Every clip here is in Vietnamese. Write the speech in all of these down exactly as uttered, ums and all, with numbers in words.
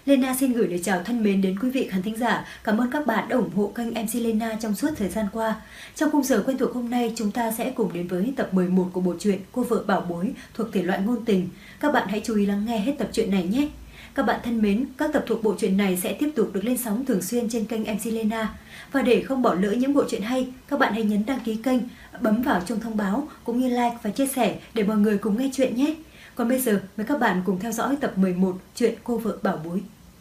Lena xin gửi lời chào thân mến đến quý vị khán thính giả. Cảm ơn các bạn đã ủng hộ kênh em xê Lena trong suốt thời gian qua. Trong khung giờ quen thuộc hôm nay, chúng ta sẽ cùng đến với tập mười một của bộ truyện Cô vợ bảo bối thuộc thể loại ngôn tình. Các bạn hãy chú ý lắng nghe hết tập truyện này nhé. Các bạn thân mến, các tập thuộc bộ truyện này sẽ tiếp tục được lên sóng thường xuyên trên kênh em xê Lena. Và để không bỏ lỡ những bộ truyện hay, các bạn hãy nhấn đăng ký kênh, bấm vào chuông thông báo cũng như like và chia sẻ để mọi người cùng nghe chuyện nhé. Còn bây giờ, mời các bạn cùng theo dõi tập mười một truyện Cô vợ bảo bối.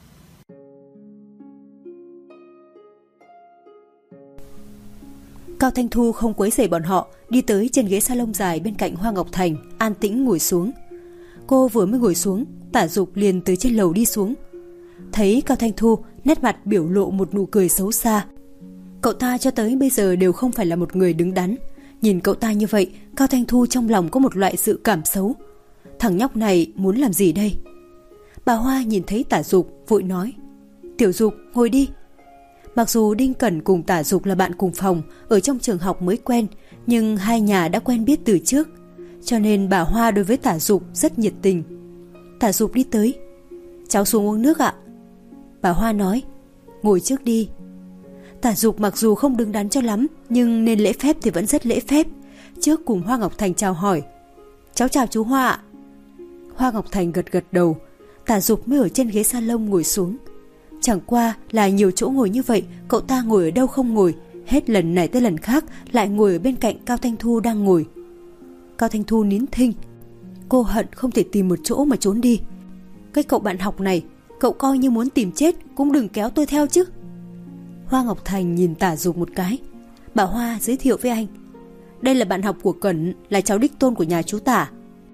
Cao Thanh Thu không quấy rầy bọn họ, đi tới trên ghế salon dài bên cạnh Hoa Ngọc Thành, an tĩnh ngồi xuống. Cô vừa mới ngồi xuống, Tả Dục liền từ trên lầu đi xuống. Thấy Cao Thanh Thu, nét mặt biểu lộ một nụ cười xấu xa. Cậu ta cho tới bây giờ đều không phải là một người đứng đắn. Nhìn cậu ta như vậy, Cao Thanh Thu trong lòng có một loại dự cảm xấu. Thằng nhóc này muốn làm gì đây? Bà Hoa nhìn thấy Tả Dục, vội nói: "Tiểu Dục, ngồi đi." Mặc dù Đinh Cẩn cùng Tả Dục là bạn cùng phòng, ở trong trường học mới quen, nhưng hai nhà đã quen biết từ trước, cho nên bà Hoa đối với Tả Dục rất nhiệt tình. Tả Dục đi tới: "Cháu xuống uống nước ạ." Bà Hoa nói: "Ngồi trước đi." Tả Dục mặc dù không đứng đắn cho lắm, nhưng nên lễ phép thì vẫn rất lễ phép. Trước cùng Hoa Ngọc Thành chào hỏi: "Cháu chào chú Hoa ạ." Hoa Ngọc Thành gật gật đầu. Tả Dục mới ở trên ghế salon ngồi xuống. Chẳng qua là nhiều chỗ ngồi như vậy, cậu ta ngồi ở đâu không ngồi, hết lần này tới lần khác lại ngồi ở bên cạnh Cao Thanh Thu đang ngồi. Cao Thanh Thu nín thinh. Cô hận không thể tìm một chỗ mà trốn đi. Cái cậu bạn học này, cậu coi như muốn tìm chết cũng đừng kéo tôi theo chứ. Hoa Ngọc Thành nhìn Tả Dục một cái. Bà Hoa giới thiệu với anh: "Đây là bạn học của Cẩn, là cháu đích tôn của nhà chú Tả."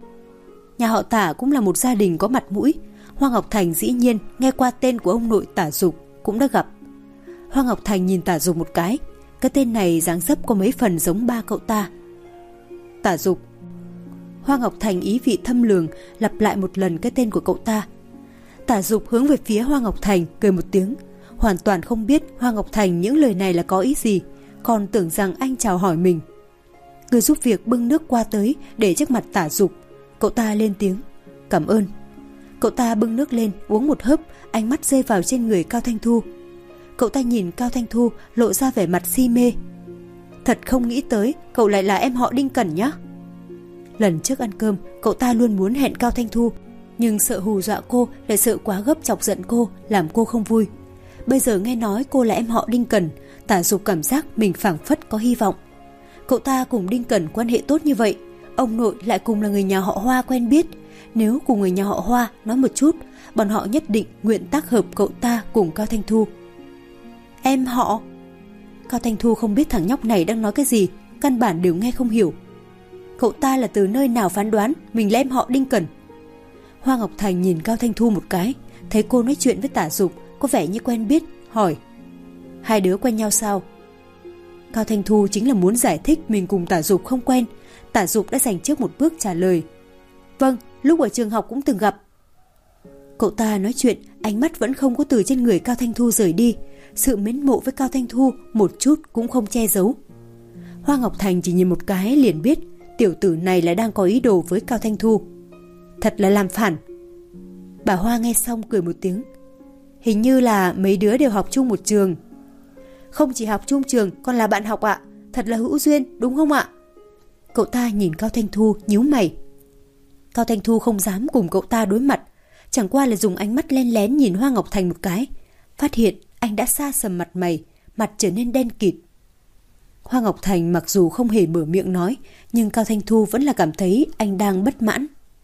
Nhà họ Tả cũng là một gia đình có mặt mũi. Hoa Ngọc Thành dĩ nhiên nghe qua tên của ông nội Tả Dục, cũng đã gặp. Hoa Ngọc Thành nhìn Tả Dục một cái. Cái tên này dáng dấp có mấy phần giống ba cậu ta. Tả Dục. Hoa Ngọc Thành ý vị thâm lường lặp lại một lần cái tên của cậu ta. Tả Dục hướng về phía Hoa Ngọc Thành cười một tiếng, hoàn toàn không biết Hoa Ngọc Thành những lời này là có ý gì, còn tưởng rằng anh chào hỏi mình. Người giúp việc bưng nước qua tới để trước mặt Tả Dục. Cậu ta lên tiếng: "Cảm ơn." Cậu ta bưng nước lên uống một hớp, ánh mắt rơi vào trên người Cao Thanh Thu. Cậu ta nhìn Cao Thanh Thu lộ ra vẻ mặt si mê. "Thật không nghĩ tới cậu lại là em họ Đinh Cẩn nhá." Lần trước ăn cơm, cậu ta luôn muốn hẹn Cao Thanh Thu, nhưng sợ hù dọa cô, lại sợ quá gấp chọc giận cô, làm cô không vui. Bây giờ nghe nói cô là em họ Đinh Cẩn, Tả Dục cảm giác mình phảng phất có hy vọng. Cậu ta cùng Đinh Cẩn quan hệ tốt như vậy, ông nội lại cùng là người nhà họ Hoa quen biết. Nếu cùng người nhà họ Hoa nói một chút, bọn họ nhất định nguyện tác hợp cậu ta cùng Cao Thanh Thu. Em họ? Cao Thanh Thu không biết thằng nhóc này đang nói cái gì, căn bản đều nghe không hiểu. Cậu ta là từ nơi nào phán đoán mình là em họ Đinh Cẩn? Hoa Ngọc Thành nhìn Cao Thanh Thu một cái, thấy cô nói chuyện với Tả Dục có vẻ như quen biết, hỏi: "Hai đứa quen nhau sao?" Cao Thanh Thu chính là muốn giải thích mình cùng Tả Dục không quen. Tả Dục đã dành trước một bước trả lời: "Vâng, lúc ở trường học cũng từng gặp." Cậu ta nói chuyện, ánh mắt vẫn không có từ trên người Cao Thanh Thu rời đi. Sự mến mộ với Cao Thanh Thu một chút cũng không che giấu. Hoa Ngọc Thành chỉ nhìn một cái liền biết tiểu tử này là đang có ý đồ với Cao Thanh Thu. Thật là làm phản. Bà Hoa nghe xong cười một tiếng: "Hình như là mấy đứa đều học chung một trường." "Không chỉ học chung trường, còn là bạn học ạ. Thật là hữu duyên, đúng không ạ?" Cậu ta nhìn Cao Thanh Thu nhíu mày. Cao Thanh Thu không dám cùng cậu ta đối mặt, chẳng qua là dùng ánh mắt len lén nhìn Hoa Ngọc Thành một cái, phát hiện anh đã xa sầm mặt mày, mặt trở nên đen kịt. Hoa Ngọc Thành mặc dù không hề mở miệng nói, nhưng Cao Thanh Thu vẫn là cảm thấy anh đang bất mãn.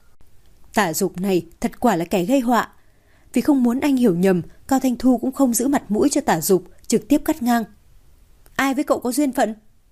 Tả Dục này thật quả là kẻ gây họa. Vì không muốn anh hiểu nhầm, Cao Thanh Thu cũng không giữ mặt mũi cho Tả Dục, trực tiếp cắt ngang: "Ai với cậu có duyên phận?"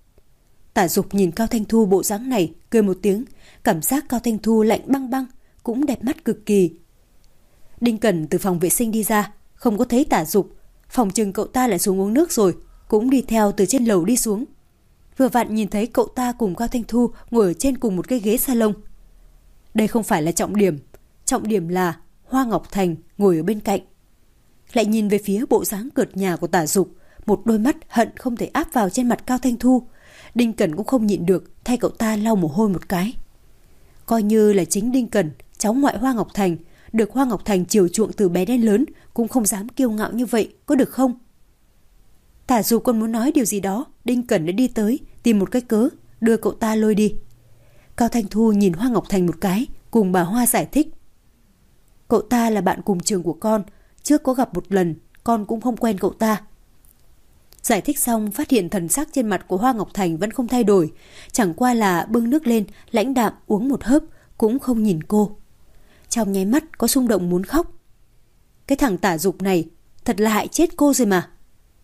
Tả Dục nhìn Cao Thanh Thu bộ dáng này, cười một tiếng, cảm giác Cao Thanh Thu lạnh băng băng, cũng đẹp mắt cực kỳ. Đinh Cẩn từ phòng vệ sinh đi ra, không có thấy Tả Dục, phòng chừng cậu ta lại xuống uống nước rồi, cũng đi theo từ trên lầu đi xuống. Vừa vặn nhìn thấy cậu ta cùng Cao Thanh Thu ngồi ở trên cùng một cái ghế salon. Đây không phải là trọng điểm, trọng điểm là Hoa Ngọc Thành ngồi ở bên cạnh. Lại nhìn về phía bộ dáng cợt nhả của Tả Dục, một đôi mắt hận không thể áp vào trên mặt Cao Thanh Thu. Đinh Cẩn cũng không nhịn được, thay cậu ta lau mồ hôi một cái. Coi như là chính Đinh Cẩn, cháu ngoại Hoa Ngọc Thành, được Hoa Ngọc Thành chiều chuộng từ bé đến lớn, cũng không dám kiêu ngạo như vậy, có được không? Tả Dục còn muốn nói điều gì đó, Đinh Cẩn đã đi tới, tìm một cái cớ, đưa cậu ta lôi đi. Cao Thanh Thu nhìn Hoa Ngọc Thành một cái, cùng bà Hoa giải thích. Cậu ta là bạn cùng trường của con, trước có gặp một lần, con cũng không quen cậu ta. Giải thích xong, phát hiện thần sắc trên mặt của Hoa Ngọc Thành vẫn không thay đổi, chẳng qua là bưng nước lên, lãnh đạm uống một hớp, cũng không nhìn cô. Trong nháy mắt có xung động muốn khóc. Cái thằng Tả Dục này thật là hại chết cô rồi mà.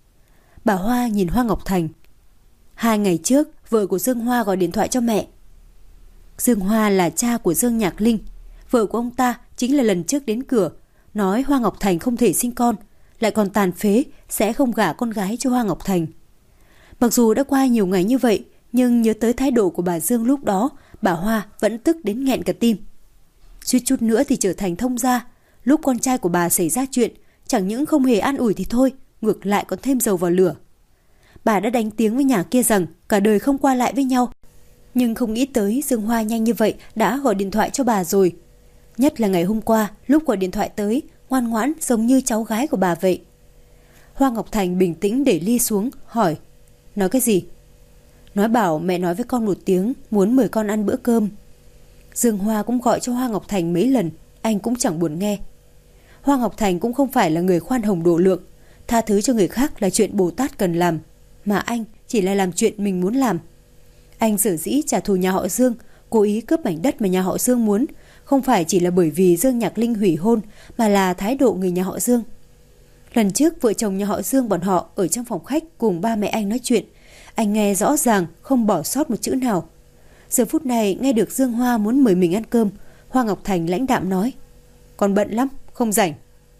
Bà Hoa nhìn Hoa Ngọc Thành. Hai ngày trước, vợ của Dương Hoa gọi điện thoại cho mẹ. Dương Hoa là cha của Dương Nhạc Linh. Vợ của ông ta chính là lần trước đến cửa, nói Hoa Ngọc Thành không thể sinh con, lại còn tàn phế, sẽ không gả con gái cho Hoa Ngọc Thành. Mặc dù đã qua nhiều ngày như vậy, nhưng nhớ tới thái độ của bà Dương lúc đó, bà Hoa vẫn tức đến nghẹn cả tim. Suýt chút nữa thì trở thành thông gia. Lúc con trai của bà xảy ra chuyện, chẳng những không hề an ủi thì thôi, ngược lại còn thêm dầu vào lửa. Bà đã đánh tiếng với nhà kia rằng cả đời không qua lại với nhau, nhưng không nghĩ tới Dương Hoa nhanh như vậy đã gọi điện thoại cho bà rồi. Nhất là ngày hôm qua, lúc gọi điện thoại tới, ngoan ngoãn giống như cháu gái của bà vậy. Hoa Ngọc Thành bình tĩnh để ly xuống, hỏi. Nói cái gì? Nói bảo mẹ nói với con một tiếng, muốn mời con ăn bữa cơm. Dương Hoa cũng gọi cho Hoa Ngọc Thành mấy lần, anh cũng chẳng buồn nghe. Hoa Ngọc Thành cũng không phải là người khoan hồng độ lượng, tha thứ cho người khác là chuyện Bồ Tát cần làm, mà anh chỉ là làm chuyện mình muốn làm. Anh sở dĩ trả thù nhà họ Dương, cố ý cướp mảnh đất mà nhà họ Dương muốn, không phải chỉ là bởi vì Dương Nhạc Linh hủy hôn, mà là thái độ người nhà họ Dương. Lần trước vợ chồng nhà họ Dương bọn họ ở trong phòng khách cùng ba mẹ anh nói chuyện, anh nghe rõ ràng, không bỏ sót một chữ nào. Giờ phút này nghe được Dương Hoa muốn mời mình ăn cơm, Hoa Ngọc Thành lãnh đạm nói. Con bận lắm, không rảnh.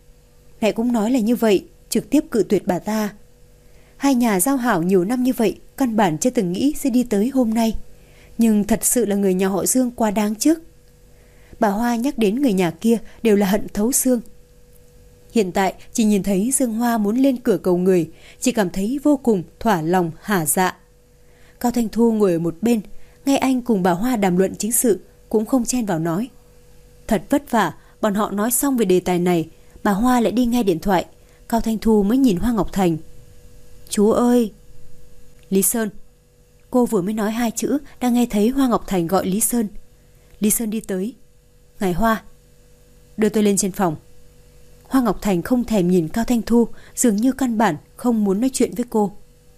Mẹ cũng nói là như vậy, trực tiếp cự tuyệt bà ta. Hai nhà giao hảo nhiều năm như vậy, căn bản chưa từng nghĩ sẽ đi tới hôm nay. Nhưng thật sự là người nhà họ Dương quá đáng trước. Bà Hoa nhắc đến người nhà kia đều là hận thấu xương. Hiện tại chỉ nhìn thấy Dương Hoa muốn lên cửa cầu người, chỉ cảm thấy vô cùng thỏa lòng hả dạ. Cao Thanh Thu ngồi ở một bên, nghe anh cùng bà Hoa đàm luận chính sự, cũng không chen vào nói. Thật vất vả, bọn họ nói xong về đề tài này, bà Hoa lại đi nghe điện thoại. Cao Thanh Thu mới nhìn Hoa Ngọc Thành. Chú ơi! Lý Sơn. Cô vừa mới nói hai chữ, đang nghe thấy Hoa Ngọc Thành gọi Lý Sơn. Lý Sơn đi tới. Ngài Hoa, đưa tôi lên trên phòng. Hoa Ngọc Thành không thèm nhìn Cao Thanh Thu, dường như căn bản không muốn nói chuyện với cô.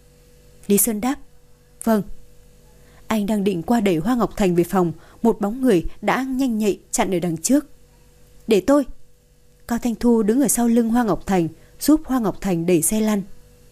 Lý Sơn đáp. Vâng. Anh đang định qua đẩy Hoa Ngọc Thành về phòng, một bóng người đã nhanh nhạy chặn ở đằng trước. Để tôi. Cao Thanh Thu đứng ở sau lưng Hoa Ngọc Thành, giúp Hoa Ngọc Thành đẩy xe lăn.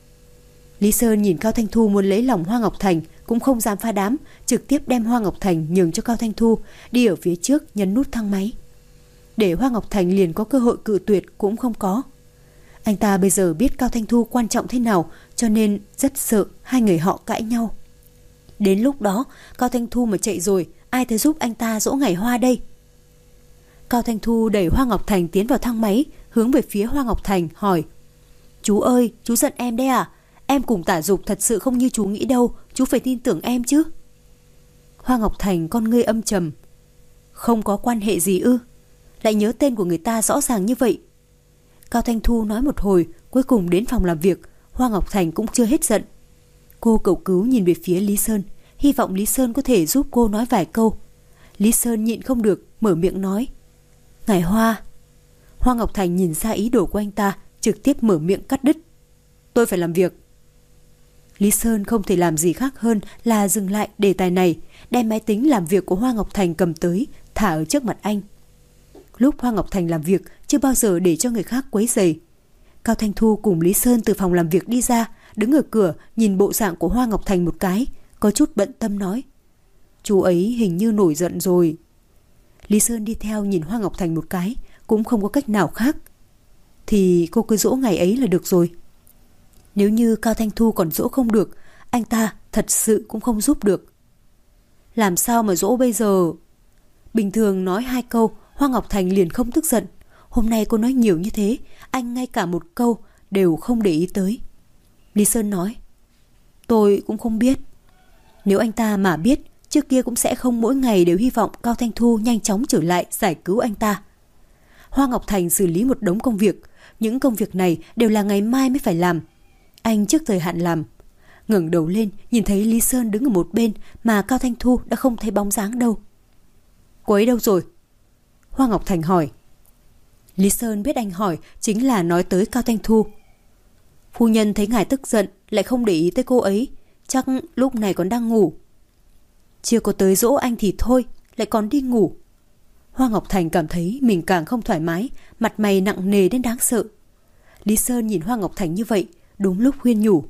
Lý Sơn nhìn Cao Thanh Thu muốn lấy lòng Hoa Ngọc Thành, cũng không dám phá đám, trực tiếp đem Hoa Ngọc Thành nhường cho Cao Thanh Thu, đi ở phía trước nhấn nút thang máy. Để Hoa Ngọc Thành liền có cơ hội cự tuyệt cũng không có. Anh ta bây giờ biết Cao Thanh Thu quan trọng thế nào, cho nên rất sợ hai người họ cãi nhau. Đến lúc đó Cao Thanh Thu mà chạy rồi, ai tới giúp anh ta dỗ ngày Hoa đây? Cao Thanh Thu đẩy Hoa Ngọc Thành tiến vào thang máy, hướng về phía Hoa Ngọc Thành hỏi. Chú ơi, chú giận em đấy à? Em cùng Tả Dục thật sự không như chú nghĩ đâu, chú phải tin tưởng em chứ. Hoa Ngọc Thành con ngươi âm trầm. Không có quan hệ gì ư? Lại nhớ tên của người ta rõ ràng như vậy. Cao Thanh Thu nói một hồi, cuối cùng đến phòng làm việc. Hoa Ngọc Thành cũng chưa hết giận. Cô cầu cứu nhìn về phía Lý Sơn, hy vọng Lý Sơn có thể giúp cô nói vài câu. Lý Sơn nhịn không được, mở miệng nói. Ngài Hoa. Hoa Ngọc Thành nhìn ra ý đồ của anh ta, trực tiếp mở miệng cắt đứt. Tôi phải làm việc. Lý Sơn không thể làm gì khác hơn là dừng lại đề tài này, đem máy tính làm việc của Hoa Ngọc Thành cầm tới, thả ở trước mặt anh. Lúc Hoa Ngọc Thành làm việc, chưa bao giờ để cho người khác quấy rầy. Cao Thanh Thu cùng Lý Sơn từ phòng làm việc đi ra, đứng ở cửa nhìn bộ dạng của Hoa Ngọc Thành một cái, có chút bận tâm nói. Chú ấy hình như nổi giận rồi. Lý Sơn đi theo nhìn Hoa Ngọc Thành một cái, cũng không có cách nào khác. Thì cô cứ dỗ ngày ấy là được rồi. Nếu như Cao Thanh Thu còn dỗ không được, anh ta thật sự cũng không giúp được. Làm sao mà dỗ bây giờ? Bình thường nói hai câu, Hoa Ngọc Thành liền không tức giận. Hôm nay cô nói nhiều như thế, anh ngay cả một câu đều không để ý tới. Lý Sơn nói. Tôi cũng không biết. Nếu anh ta mà biết, trước kia cũng sẽ không mỗi ngày đều hy vọng Cao Thanh Thu nhanh chóng trở lại giải cứu anh ta. Hoa Ngọc Thành xử lý một đống công việc. Những công việc này đều là ngày mai mới phải làm. Anh trước thời hạn làm. Ngẩng đầu lên nhìn thấy Lý Sơn đứng ở một bên mà Cao Thanh Thu đã không thấy bóng dáng đâu. Cô ấy đâu rồi? Hoa Ngọc Thành hỏi. Lý Sơn biết anh hỏi chính là nói tới Cao Thanh Thu. Phu nhân thấy ngài tức giận lại không để ý tới cô ấy, chắc lúc này còn đang ngủ. Chưa có tới dỗ anh thì thôi, lại còn đi ngủ. Hoa Ngọc Thành cảm thấy mình càng không thoải mái, mặt mày nặng nề đến đáng sợ. Lý Sơn nhìn Hoa Ngọc Thành như vậy, đúng lúc khuyên nhủ.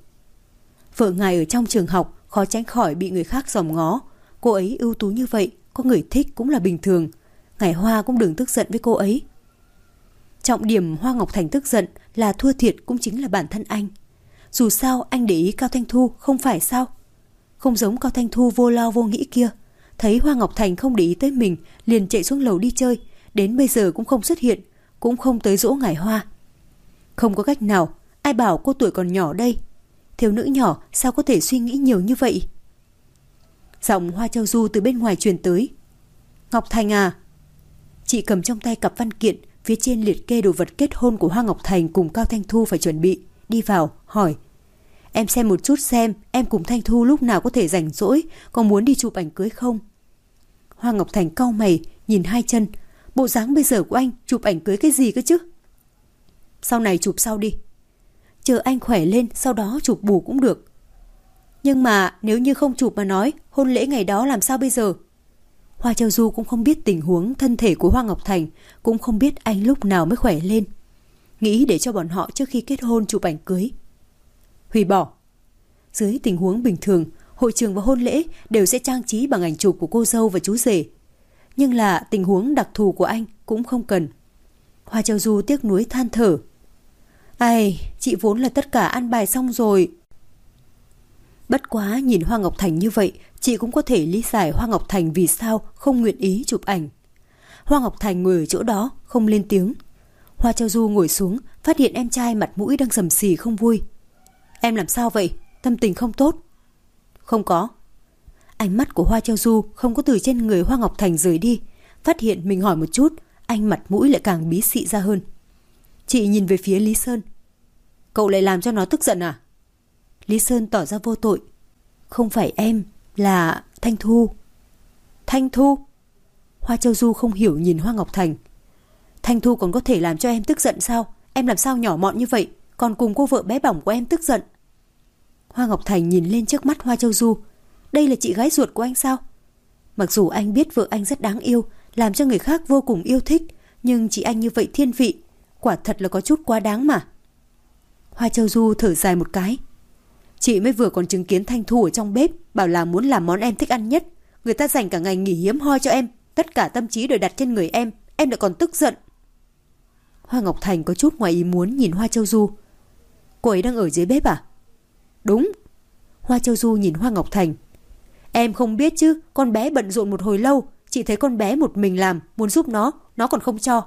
Vợ ngài ở trong trường học, khó tránh khỏi bị người khác dòm ngó. Cô ấy ưu tú như vậy, có người thích cũng là bình thường. Ngài Hoa cũng đừng tức giận với cô ấy. Trọng điểm Hoa Ngọc Thành tức giận là thua thiệt cũng chính là bản thân anh. Dù sao anh để ý Cao Thanh Thu không phải sao? Không giống Cao Thanh Thu vô lo vô nghĩ kia. Thấy Hoa Ngọc Thành không để ý tới mình, liền chạy xuống lầu đi chơi. Đến bây giờ cũng không xuất hiện, cũng không tới dỗ ngài Hoa. Không có cách nào, ai bảo cô tuổi còn nhỏ đây. Thiếu nữ nhỏ sao có thể suy nghĩ nhiều như vậy? Giọng Hoa Châu Du từ bên ngoài truyền tới. Ngọc Thành à? Chị cầm trong tay cặp văn kiện, phía trên liệt kê đồ vật kết hôn của Hoa Ngọc Thành cùng Cao Thanh Thu phải chuẩn bị. Đi vào, hỏi. Em xem một chút xem em cùng Thanh Thu lúc nào có thể rảnh rỗi, có muốn đi chụp ảnh cưới không? Hoa Ngọc Thành cau mày, nhìn hai chân. Bộ dáng bây giờ của anh chụp ảnh cưới cái gì cơ chứ? Sau này chụp sau đi. Chờ anh khỏe lên sau đó chụp bù cũng được. Nhưng mà nếu như không chụp mà nói, hôn lễ ngày đó làm sao bây giờ? Hoa Châu Du cũng không biết tình huống thân thể của Hoa Ngọc Thành, cũng không biết anh lúc nào mới khỏe lên. Nghĩ để cho bọn họ trước khi kết hôn chụp ảnh cưới. Hủy bỏ. Dưới tình huống bình thường, hội trường và hôn lễ đều sẽ trang trí bằng ảnh chụp của cô dâu và chú rể. Nhưng là tình huống đặc thù của anh cũng không cần. Hoa Châu Du tiếc nuối than thở. Ai, chị vốn là tất cả ăn bài xong rồi. Bất quá nhìn Hoa Ngọc Thành như vậy, chị cũng có thể lý giải Hoa Ngọc Thành vì sao không nguyện ý chụp ảnh. Hoa Ngọc Thành ngồi ở chỗ đó, không lên tiếng. Hoa Châu Du ngồi xuống, phát hiện em trai mặt mũi đang sầm xì không vui. Em làm sao vậy? Tâm tình không tốt? Không có. Ánh mắt của Hoa Châu Du không có từ trên người Hoa Ngọc Thành rời đi. Phát hiện mình hỏi một chút, anh mặt mũi lại càng bí xị ra hơn. Chị nhìn về phía Lý Sơn. Cậu lại làm cho nó tức giận à? Lý Sơn tỏ ra vô tội. Không phải em, là Thanh Thu. Thanh Thu? Hoa Châu Du không hiểu nhìn Hoa Ngọc Thành. Thanh Thu còn có thể làm cho em tức giận sao? Em làm sao nhỏ mọn như vậy, còn cùng cô vợ bé bỏng của em tức giận? Hoa Ngọc Thành nhìn lên trước mắt Hoa Châu Du. Đây là chị gái ruột của anh sao? Mặc dù anh biết vợ anh rất đáng yêu, làm cho người khác vô cùng yêu thích, nhưng chị anh như vậy thiên vị, quả thật là có chút quá đáng mà. Hoa Châu Du thở dài một cái. Chị mới vừa còn chứng kiến Thanh Thu ở trong bếp, bảo là muốn làm món em thích ăn nhất. Người ta dành cả ngày nghỉ hiếm hoi cho em, tất cả tâm trí đều đặt trên người em, em lại còn tức giận. Hoa Ngọc Thành có chút ngoài ý muốn nhìn Hoa Châu Du. Cô ấy đang ở dưới bếp à? Đúng. Hoa Châu Du nhìn Hoa Ngọc Thành. Em không biết chứ, con bé bận rộn một hồi lâu, chị thấy con bé một mình làm, muốn giúp nó, nó còn không cho.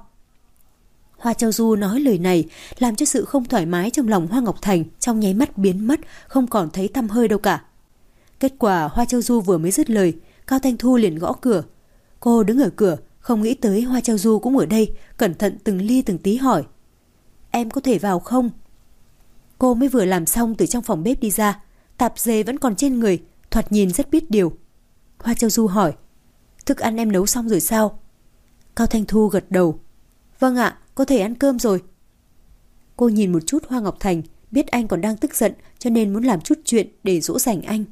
Hoa Châu Du nói lời này làm cho sự không thoải mái trong lòng Hoa Ngọc Thành trong nháy mắt biến mất, không còn thấy tăm hơi đâu cả. Kết quả Hoa Châu Du vừa mới dứt lời, Cao Thanh Thu liền gõ cửa. Cô đứng ở cửa, không nghĩ tới Hoa Châu Du cũng ở đây, cẩn thận từng ly từng tí hỏi. Em có thể vào không? Cô mới vừa làm xong từ trong phòng bếp đi ra, tạp dề vẫn còn trên người, thoạt nhìn rất biết điều. Hoa Châu Du hỏi. Thức ăn em nấu xong rồi sao? Cao Thanh Thu gật đầu. Vâng ạ, có thể ăn cơm rồi. Cô nhìn một chút Hoa Ngọc Thành, biết anh còn đang tức giận cho nên muốn làm chút chuyện để dỗ dành anh.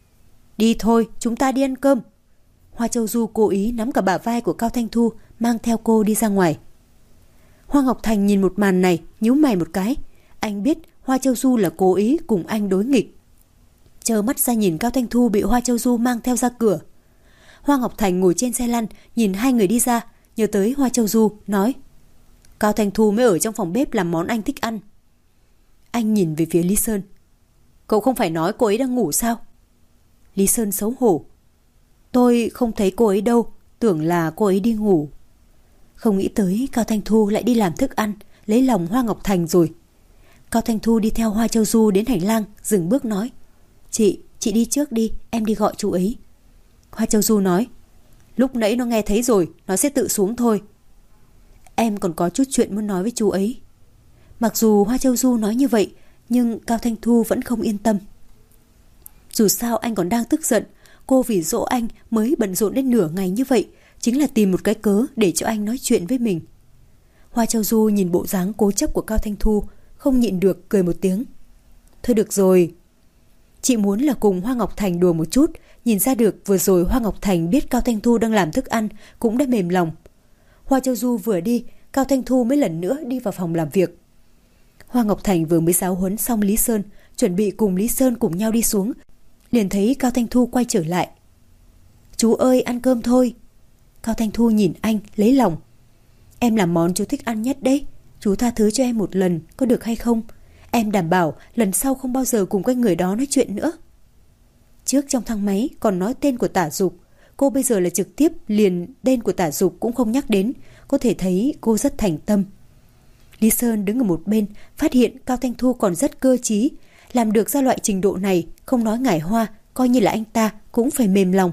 Đi thôi, chúng ta đi ăn cơm. Hoa Châu Du cố ý nắm cả bả vai của Cao Thanh Thu, mang theo cô đi ra ngoài. Hoa Ngọc Thành nhìn một màn này, nhíu mày một cái. Anh biết Hoa Châu Du là cố ý cùng anh đối nghịch. Trơ mắt ra nhìn Cao Thanh Thu bị Hoa Châu Du mang theo ra cửa. Hoa Ngọc Thành ngồi trên xe lăn, nhìn hai người đi ra, nhớ tới Hoa Châu Du, nói. Cao Thanh Thu mới ở trong phòng bếp làm món anh thích ăn. Anh nhìn về phía Lý Sơn. Cậu không phải nói cô ấy đang ngủ sao? Lý Sơn xấu hổ. Tôi không thấy cô ấy đâu, tưởng là cô ấy đi ngủ. Không nghĩ tới Cao Thanh Thu lại đi làm thức ăn, lấy lòng Hoa Ngọc Thành rồi. Cao Thanh Thu đi theo Hoa Châu Du đến hành lang, dừng bước nói. Chị, chị đi trước đi, em đi gọi chú ấy. Hoa Châu Du nói. Lúc nãy nó nghe thấy rồi, nó sẽ tự xuống thôi. Em còn có chút chuyện muốn nói với chú ấy. Mặc dù Hoa Châu Du nói như vậy, nhưng Cao Thanh Thu vẫn không yên tâm. Dù sao anh còn đang tức giận, cô vì dỗ anh mới bận rộn đến nửa ngày như vậy, chính là tìm một cái cớ để cho anh nói chuyện với mình. Hoa Châu Du nhìn bộ dáng cố chấp của Cao Thanh Thu, không nhịn được cười một tiếng. Thôi được rồi. Chị muốn là cùng Hoa Ngọc Thành đùa một chút, nhìn ra được vừa rồi Hoa Ngọc Thành biết Cao Thanh Thu đang làm thức ăn cũng đã mềm lòng. Hoa Châu Du vừa đi, Cao Thanh Thu mới lần nữa đi vào phòng làm việc. Hoa Ngọc Thành vừa mới giáo huấn xong Lý Sơn, chuẩn bị cùng Lý Sơn cùng nhau đi xuống, liền thấy Cao Thanh Thu quay trở lại. Chú ơi, ăn cơm thôi. Cao Thanh Thu nhìn anh lấy lòng. Em làm món chú thích ăn nhất đấy, chú tha thứ cho em một lần có được hay không? Em đảm bảo lần sau không bao giờ cùng cái người đó nói chuyện nữa. Trước trong thang máy còn nói tên của Tả Dục, cô bây giờ là trực tiếp liền tên của Tả Dục cũng không nhắc đến, có thể thấy cô rất thành tâm. Lý Sơn đứng ở một bên, phát hiện Cao Thanh Thu còn rất cơ trí, làm được ra loại trình độ này, không nói ngải Hoa, coi như là anh ta cũng phải mềm lòng.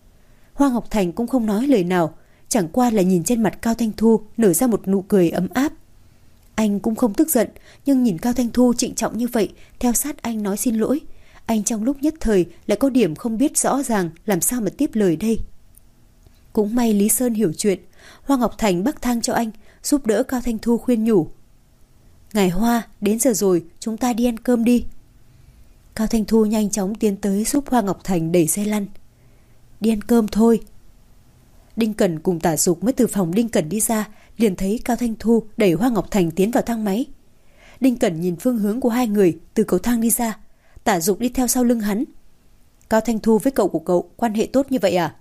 Hoa Ngọc Thành cũng không nói lời nào, chẳng qua là nhìn trên mặt Cao Thanh Thu nở ra một nụ cười ấm áp. Anh cũng không tức giận, nhưng nhìn Cao Thanh Thu trịnh trọng như vậy, theo sát anh nói xin lỗi, anh trong lúc nhất thời lại có điểm không biết rõ ràng làm sao mà tiếp lời đây. Cũng may Lý Sơn hiểu chuyện, Hoa Ngọc Thành bắc thang cho anh, giúp đỡ Cao Thanh Thu khuyên nhủ. Ngài Hoa, đến giờ rồi, chúng ta đi ăn cơm đi. Cao Thanh Thu nhanh chóng tiến tới giúp Hoa Ngọc Thành đẩy xe lăn. Đi ăn cơm thôi. Đinh Cẩn cùng Tả Dục mới từ phòng Đinh Cẩn đi ra, liền thấy Cao Thanh Thu đẩy Hoa Ngọc Thành tiến vào thang máy. Đinh Cẩn nhìn phương hướng của hai người từ cầu thang đi ra, Tả Dục đi theo sau lưng hắn. Cao Thanh Thu với cậu của cậu quan hệ tốt như vậy à?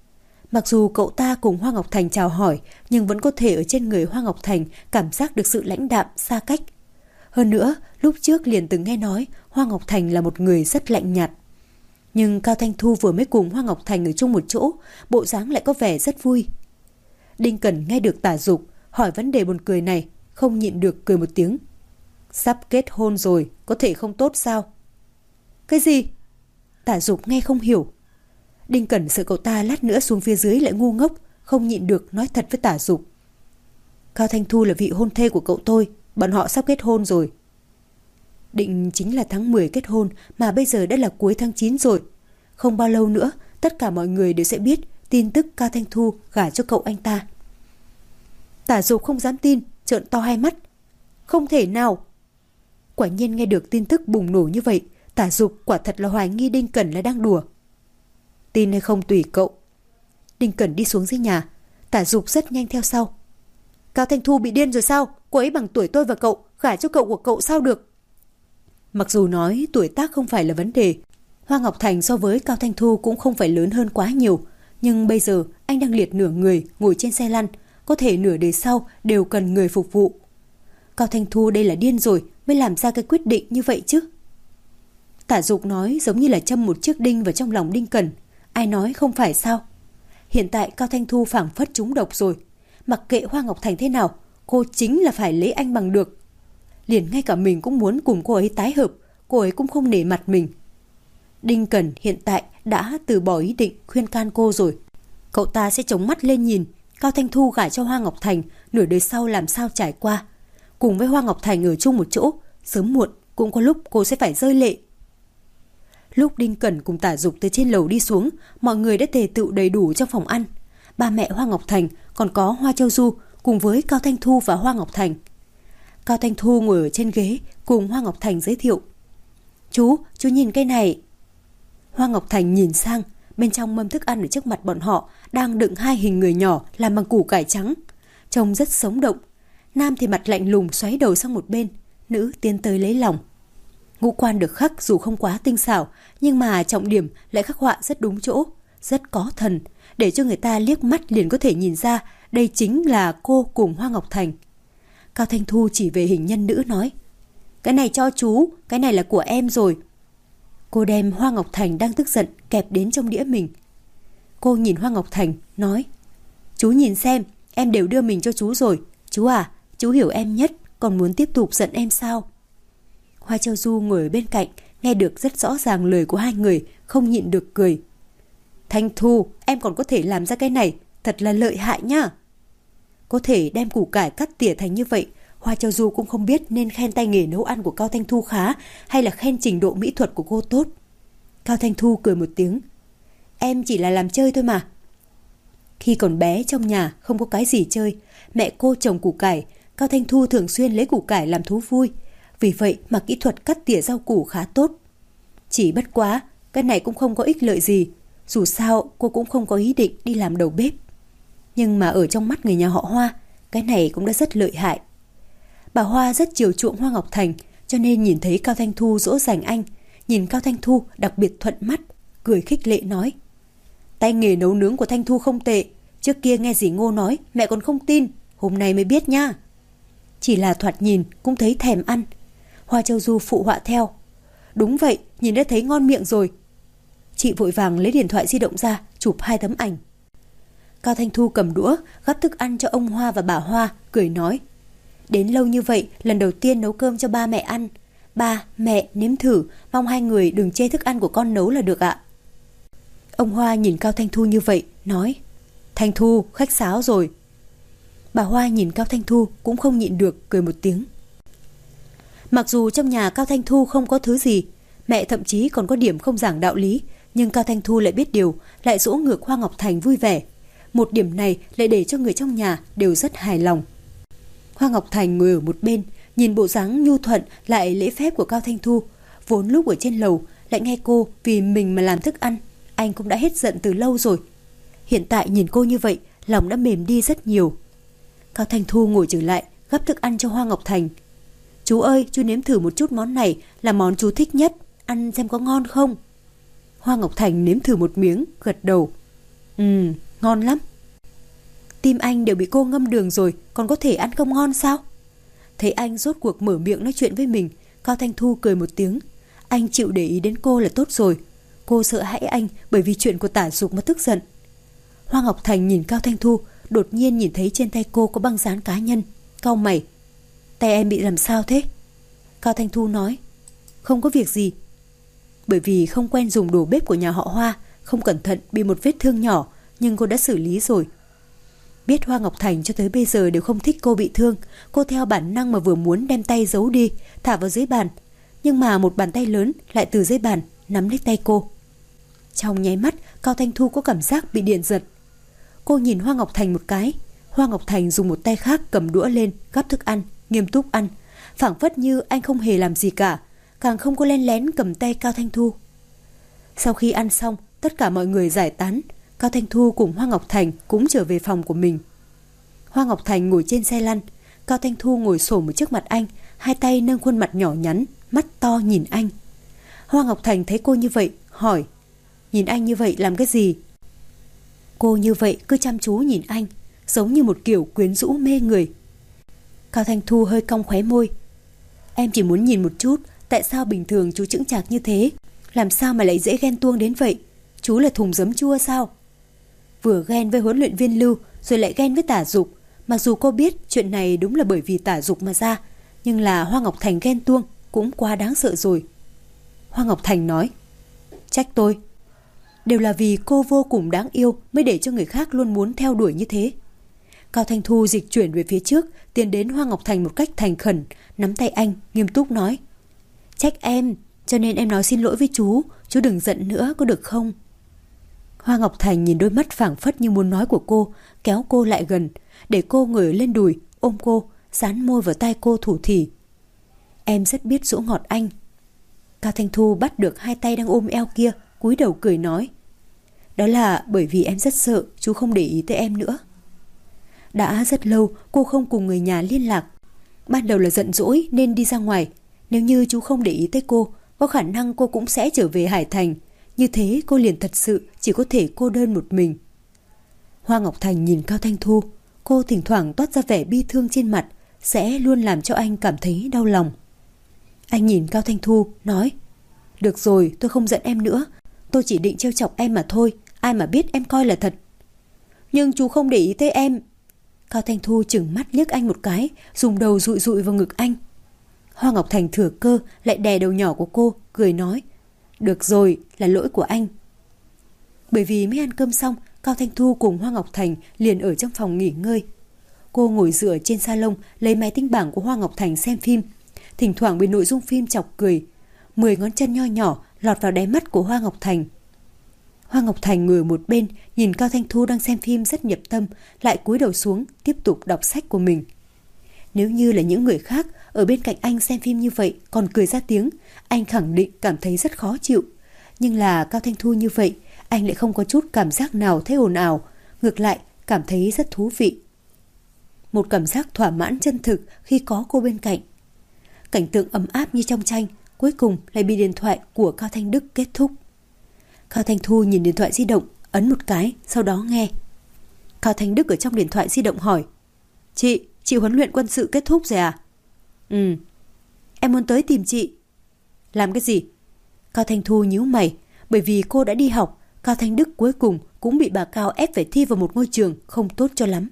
Mặc dù cậu ta cùng Hoa Ngọc Thành chào hỏi, nhưng vẫn có thể ở trên người Hoa Ngọc Thành cảm giác được sự lãnh đạm, xa cách. Hơn nữa, lúc trước liền từng nghe nói Hoa Ngọc Thành là một người rất lạnh nhạt. Nhưng Cao Thanh Thu vừa mới cùng Hoa Ngọc Thành ở chung một chỗ, bộ dáng lại có vẻ rất vui. Đinh Cẩn nghe được Tả Dục hỏi vấn đề buồn cười này, không nhịn được cười một tiếng. Sắp kết hôn rồi, có thể không tốt sao? Cái gì? Tả Dục nghe không hiểu. Đinh Cẩn sợ cậu ta lát nữa xuống phía dưới lại ngu ngốc, không nhịn được nói thật với Tả Dục. Cao Thanh Thu là vị hôn thê của cậu tôi, bọn họ sắp kết hôn rồi. Định chính là tháng mười kết hôn, mà bây giờ đã là cuối tháng chín rồi. Không bao lâu nữa, tất cả mọi người đều sẽ biết tin tức Cao Thanh Thu gả cho cậu anh ta. Tả Dục không dám tin, trợn to hai mắt. Không thể nào! Quả nhiên nghe được tin tức bùng nổ như vậy, Tả Dục quả thật là hoài nghi Đinh Cẩn là đang đùa. Tin hay không tùy cậu. Đinh Cẩn đi xuống dưới nhà, Tả Dục rất nhanh theo sau. Cao Thanh Thu bị điên rồi sao? Cô ấy bằng tuổi tôi và cậu, gả cho cậu của cậu sao được? Mặc dù nói tuổi tác không phải là vấn đề, Hoa Ngọc Thành so với Cao Thanh Thu cũng không phải lớn hơn quá nhiều, nhưng bây giờ anh đang liệt nửa người ngồi trên xe lăn, có thể nửa đời sau đều cần người phục vụ. Cao Thanh Thu đây là điên rồi mới làm ra cái quyết định như vậy chứ. Tả Dục nói giống như là châm một chiếc đinh vào trong lòng Đinh Cẩn. Ai nói không phải sao? Hiện tại Cao Thanh Thu phảng phất trúng độc rồi. Mặc kệ Hoa Ngọc Thành thế nào, cô chính là phải lấy anh bằng được. Liền ngay cả mình cũng muốn cùng cô ấy tái hợp, cô ấy cũng không nể mặt mình. Đinh Cẩn hiện tại đã từ bỏ ý định khuyên can cô rồi. Cậu ta sẽ chống mắt lên nhìn Cao Thanh Thu gả cho Hoa Ngọc Thành, nửa đời sau làm sao trải qua. Cùng với Hoa Ngọc Thành ở chung một chỗ, sớm muộn cũng có lúc cô sẽ phải rơi lệ. Lúc Đinh Cẩn cùng Tả Dục từ trên lầu đi xuống, mọi người đã tề tựu đầy đủ trong phòng ăn. Ba mẹ Hoa Ngọc Thành, còn có Hoa Châu Du cùng với Cao Thanh Thu và Hoa Ngọc Thành. Cao Thanh Thu ngồi ở trên ghế cùng Hoa Ngọc Thành giới thiệu. Chú, chú nhìn cái này. Hoa Ngọc Thành nhìn sang, bên trong mâm thức ăn ở trước mặt bọn họ đang đựng hai hình người nhỏ làm bằng củ cải trắng. Trông rất sống động. Nam thì mặt lạnh lùng xoáy đầu sang một bên, nữ tiến tới lấy lòng. Ngũ quan được khắc dù không quá tinh xảo, nhưng mà trọng điểm lại khắc họa rất đúng chỗ, rất có thần, để cho người ta liếc mắt liền có thể nhìn ra đây chính là cô cùng Hoa Ngọc Thành. Cao Thanh Thu chỉ về hình nhân nữ nói, cái này cho chú, cái này là của em rồi. Cô đem Hoa Ngọc Thành đang tức giận kẹp đến trong đĩa mình. Cô nhìn Hoa Ngọc Thành nói, chú nhìn xem, em đều đưa mình cho chú rồi. Chú à, chú hiểu em nhất, còn muốn tiếp tục giận em sao? Hoa Châu Du ngồi ở bên cạnh, nghe được rất rõ ràng lời của hai người, không nhịn được cười. Thanh Thu, em còn có thể làm ra cái này, thật là lợi hại nhá. Có thể đem củ cải cắt tỉa thành như vậy, Hoa Châu Du cũng không biết nên khen tay nghề nấu ăn của Cao Thanh Thu khá hay là khen trình độ mỹ thuật của cô tốt. Cao Thanh Thu cười một tiếng. Em chỉ là làm chơi thôi mà. Khi còn bé trong nhà không có cái gì chơi, mẹ cô trồng củ cải, Cao Thanh Thu thường xuyên lấy củ cải làm thú vui. Vì vậy mà kỹ thuật cắt tỉa rau củ khá tốt. Chỉ bất quá, cái này cũng không có ích lợi gì. Dù sao cô cũng không có ý định đi làm đầu bếp. Nhưng mà ở trong mắt người nhà họ Hoa, cái này cũng đã rất lợi hại. Bà Hoa rất chiều chuộng Hoa Ngọc Thành, cho nên nhìn thấy Cao Thanh Thu dỗ dành anh, nhìn Cao Thanh Thu đặc biệt thuận mắt, cười khích lệ nói: tay nghề nấu nướng của Thanh Thu không tệ, trước kia nghe dì Ngô nói mẹ còn không tin, hôm nay mới biết nha. Chỉ là thoạt nhìn cũng thấy thèm ăn. Hoa Châu Du phụ họa theo: đúng vậy, nhìn đã thấy ngon miệng rồi. Chị vội vàng lấy điện thoại di động ra chụp hai tấm ảnh. Cao Thanh Thu cầm đũa gắp thức ăn cho ông Hoa và bà Hoa, cười nói: đến lâu như vậy lần đầu tiên nấu cơm cho ba mẹ ăn. Ba, mẹ nếm thử, mong hai người đừng chê thức ăn của con nấu là được ạ. Ông Hoa nhìn Cao Thanh Thu như vậy, nói: Thanh Thu, khách sáo rồi. Bà Hoa nhìn Cao Thanh Thu cũng không nhịn được, cười một tiếng. Mặc dù trong nhà Cao Thanh Thu không có thứ gì, mẹ thậm chí còn có điểm không giảng đạo lý, nhưng Cao Thanh Thu lại biết điều, lại dỗ ngược Hoa Ngọc Thành vui vẻ. Một điểm này lại để cho người trong nhà đều rất hài lòng. Hoa Ngọc Thành ngồi ở một bên, nhìn bộ dáng nhu thuận lại lễ phép của Cao Thanh Thu. Vốn lúc ở trên lầu lại nghe cô vì mình mà làm thức ăn, anh cũng đã hết giận từ lâu rồi. Hiện tại nhìn cô như vậy, lòng đã mềm đi rất nhiều. Cao Thanh Thu ngồi trở lại, gắp thức ăn cho Hoa Ngọc Thành. Chú ơi, chú nếm thử một chút món này, là món chú thích nhất, ăn xem có ngon không. Hoa Ngọc Thành nếm thử một miếng, gật đầu. Ừ, ngon lắm. Tim anh đều bị cô ngâm đường rồi, còn có thể ăn không ngon sao? Thấy anh rốt cuộc mở miệng nói chuyện với mình, Cao Thanh Thu cười một tiếng. Anh chịu để ý đến cô là tốt rồi. Cô sợ hãi anh bởi vì chuyện của Tả Dục mà tức giận. Hoa Ngọc Thành nhìn Cao Thanh Thu, đột nhiên nhìn thấy trên tay cô có băng dán cá nhân, cau mày. Tay em bị làm sao thế? Cao Thanh Thu nói: không có việc gì. Bởi vì không quen dùng đồ bếp của nhà họ Hoa, không cẩn thận bị một vết thương nhỏ, nhưng cô đã xử lý rồi. Biết Hoa Ngọc Thành cho tới bây giờ đều không thích cô bị thương, cô theo bản năng mà vừa muốn đem tay giấu đi, thả vào dưới bàn, nhưng mà một bàn tay lớn lại từ dưới bàn nắm lấy tay cô. Trong nháy mắt, Cao Thanh Thu có cảm giác bị điện giật. Cô nhìn Hoa Ngọc Thành một cái. Hoa Ngọc Thành dùng một tay khác cầm đũa lên, gắp thức ăn, nghiêm túc ăn, phảng phất như anh không hề làm gì cả, càng không có len lén cầm tay Cao Thanh Thu. Sau khi ăn xong, tất cả mọi người giải tán. Cao Thanh Thu cùng Hoa Ngọc Thành cũng trở về phòng của mình. Hoa Ngọc Thành ngồi trên xe lăn, Cao Thanh Thu ngồi xổm ở trước mặt anh, hai tay nâng khuôn mặt nhỏ nhắn, mắt to nhìn anh. Hoa Ngọc Thành thấy cô như vậy, hỏi: nhìn anh như vậy làm cái gì? Cô như vậy cứ chăm chú nhìn anh, giống như một kiểu quyến rũ mê người. Cao Thanh Thu hơi cong khóe môi. Em chỉ muốn nhìn một chút, tại sao bình thường chú chững chạc như thế, làm sao mà lại dễ ghen tuông đến vậy? Chú là thùng giấm chua sao? Vừa ghen với huấn luyện viên Lưu, rồi lại ghen với Tả Dục. Mặc dù cô biết chuyện này đúng là bởi vì Tả Dục mà ra, nhưng là Hoa Ngọc Thành ghen tuông cũng quá đáng sợ rồi. Hoa Ngọc Thành nói: trách tôi. Đều là vì cô vô cùng đáng yêu mới để cho người khác luôn muốn theo đuổi như thế. Cao Thanh Thu dịch chuyển về phía trước, tiến đến Hoa Ngọc Thành một cách thành khẩn, nắm tay anh, nghiêm túc nói: trách em, cho nên em nói xin lỗi với chú, chú đừng giận nữa có được không? Hoa Ngọc Thành nhìn đôi mắt phảng phất như muốn nói của cô, kéo cô lại gần, để cô ngồi lên đùi, ôm cô, dán môi vào tai cô thủ thỉ: em rất biết dỗ ngọt anh. Cao Thanh Thu bắt được hai tay đang ôm eo kia, cúi đầu cười nói: đó là bởi vì em rất sợ chú không để ý tới em nữa. Đã rất lâu cô không cùng người nhà liên lạc. Ban đầu là giận dỗi nên đi ra ngoài. Nếu như chú không để ý tới cô, có khả năng cô cũng sẽ trở về Hải Thành. Như thế cô liền thật sự chỉ có thể cô đơn một mình. Hoa Ngọc Thành nhìn Cao Thanh Thu, cô thỉnh thoảng toát ra vẻ bi thương trên mặt, sẽ luôn làm cho anh cảm thấy đau lòng. Anh nhìn Cao Thanh Thu, nói: được rồi, tôi không giận em nữa, tôi chỉ định trêu chọc em mà thôi, ai mà biết em coi là thật. Nhưng chú không để ý tới em. Cao Thanh Thu chừng mắt liếc anh một cái, dùng đầu dụi dụi vào ngực anh. Hoa Ngọc Thành thừa cơ lại đè đầu nhỏ của cô, cười nói: được rồi, là lỗi của anh. Bởi vì mới ăn cơm xong, Cao Thanh Thu cùng Hoa Ngọc Thành liền ở trong phòng nghỉ ngơi. cô ngồi dựa trên salon lấy máy tính bảng của Hoa Ngọc Thành xem phim. Thỉnh thoảng bị nội dung phim chọc cười. Mười ngón chân nho nhỏ lọt vào đáy mắt của Hoa Ngọc Thành. Hoa Ngọc Thành ngồi một bên, nhìn Cao Thanh Thu đang xem phim rất nhập tâm, lại cúi đầu xuống tiếp tục đọc sách của mình. Nếu như là những người khác ở bên cạnh anh xem phim như vậy còn cười ra tiếng, anh khẳng định cảm thấy rất khó chịu. Nhưng là Cao Thanh Thu như vậy, anh lại không có chút cảm giác nào thấy ồn ào, ngược lại cảm thấy rất thú vị. Một cảm giác thỏa mãn chân thực khi có cô bên cạnh. Cảnh tượng ấm áp như trong tranh, cuối cùng lại bị điện thoại của Cao Thanh Đức kết thúc. Cao Thanh Thu nhìn điện thoại di động, ấn một cái, sau đó nghe. Cao Thanh Đức ở trong điện thoại di động hỏi: Chị, chị huấn luyện quân sự kết thúc rồi à? Ừ. Em muốn tới tìm chị. Làm cái gì? Cao Thanh Thu nhíu mày, bởi vì cô đã đi học, Cao Thanh Đức cuối cùng cũng bị bà Cao ép phải thi vào một ngôi trường không tốt cho lắm.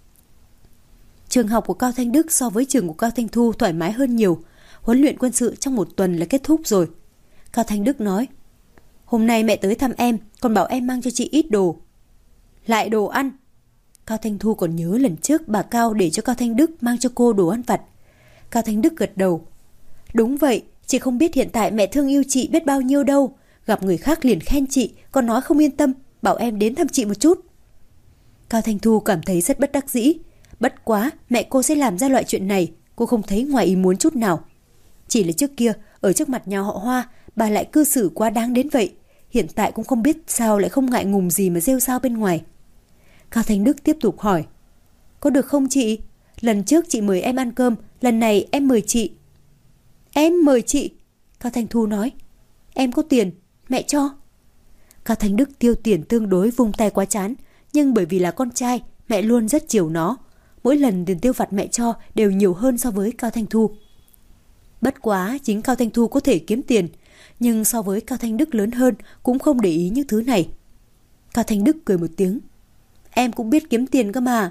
Trường học của Cao Thanh Đức so với trường của Cao Thanh Thu thoải mái hơn nhiều. Huấn luyện quân sự trong một tuần là kết thúc rồi. Cao Thanh Đức nói: Hôm nay mẹ tới thăm em, còn bảo em mang cho chị ít đồ. Lại đồ ăn? Cao Thanh Thu còn nhớ lần trước bà Cao để cho Cao Thanh Đức mang cho cô đồ ăn vặt. Cao Thanh Đức gật đầu. Đúng vậy, chị không biết hiện tại mẹ thương yêu chị biết bao nhiêu đâu. Gặp người khác liền khen chị, còn nói không yên tâm, bảo em đến thăm chị một chút. Cao Thanh Thu cảm thấy rất bất đắc dĩ. Bất quá, mẹ cô sẽ làm ra loại chuyện này, cô không thấy ngoài ý muốn chút nào. Chỉ là trước kia, ở trước mặt nhà họ Hoa, bà lại cư xử quá đáng đến vậy. Hiện tại cũng không biết sao lại không ngại ngùng gì mà rêu rao bên ngoài. Cao Thanh Đức tiếp tục hỏi: Có được không chị? Lần trước chị mời em ăn cơm, lần này em mời chị. Em mời chị? Cao Thanh Thu nói: Em có tiền, mẹ cho. Cao Thanh Đức tiêu tiền tương đối vung tay quá chán, nhưng bởi vì là con trai, mẹ luôn rất chiều nó. Mỗi lần tiền tiêu vặt mẹ cho đều nhiều hơn so với Cao Thanh Thu. Bất quá chính Cao Thanh Thu có thể kiếm tiền, nhưng so với Cao Thanh Đức lớn hơn cũng không để ý những thứ này. Cao Thanh Đức cười một tiếng: Em cũng biết kiếm tiền cơ mà.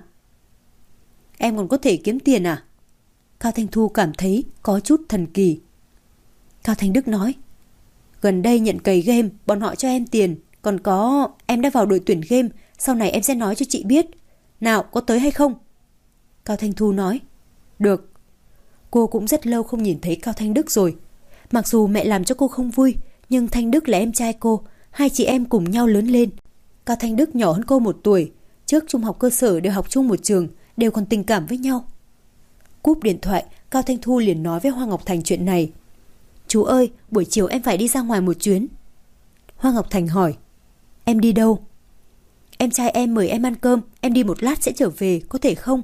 Em còn có thể kiếm tiền à? Cao Thanh Thu cảm thấy có chút thần kỳ. Cao Thanh Đức nói: Gần đây nhận cày game, bọn họ cho em tiền. Còn có, em đã vào đội tuyển game, sau này em sẽ nói cho chị biết. Nào, có tới hay không? Cao Thanh Thu nói: Được. Cô cũng rất lâu không nhìn thấy Cao Thanh Đức rồi. Mặc dù mẹ làm cho cô không vui, nhưng Thanh Đức là em trai cô, hai chị em cùng nhau lớn lên. Cao Thanh Đức nhỏ hơn cô một tuổi, trước trung học cơ sở đều học chung một trường, đều còn tình cảm với nhau. Cúp điện thoại, Cao Thanh Thu liền nói với Hoa Ngọc Thành chuyện này. Chú ơi, buổi chiều em phải đi ra ngoài một chuyến. Hoa Ngọc Thành hỏi: Em đi đâu? Em trai em mời em ăn cơm, em đi một lát sẽ trở về, có thể không?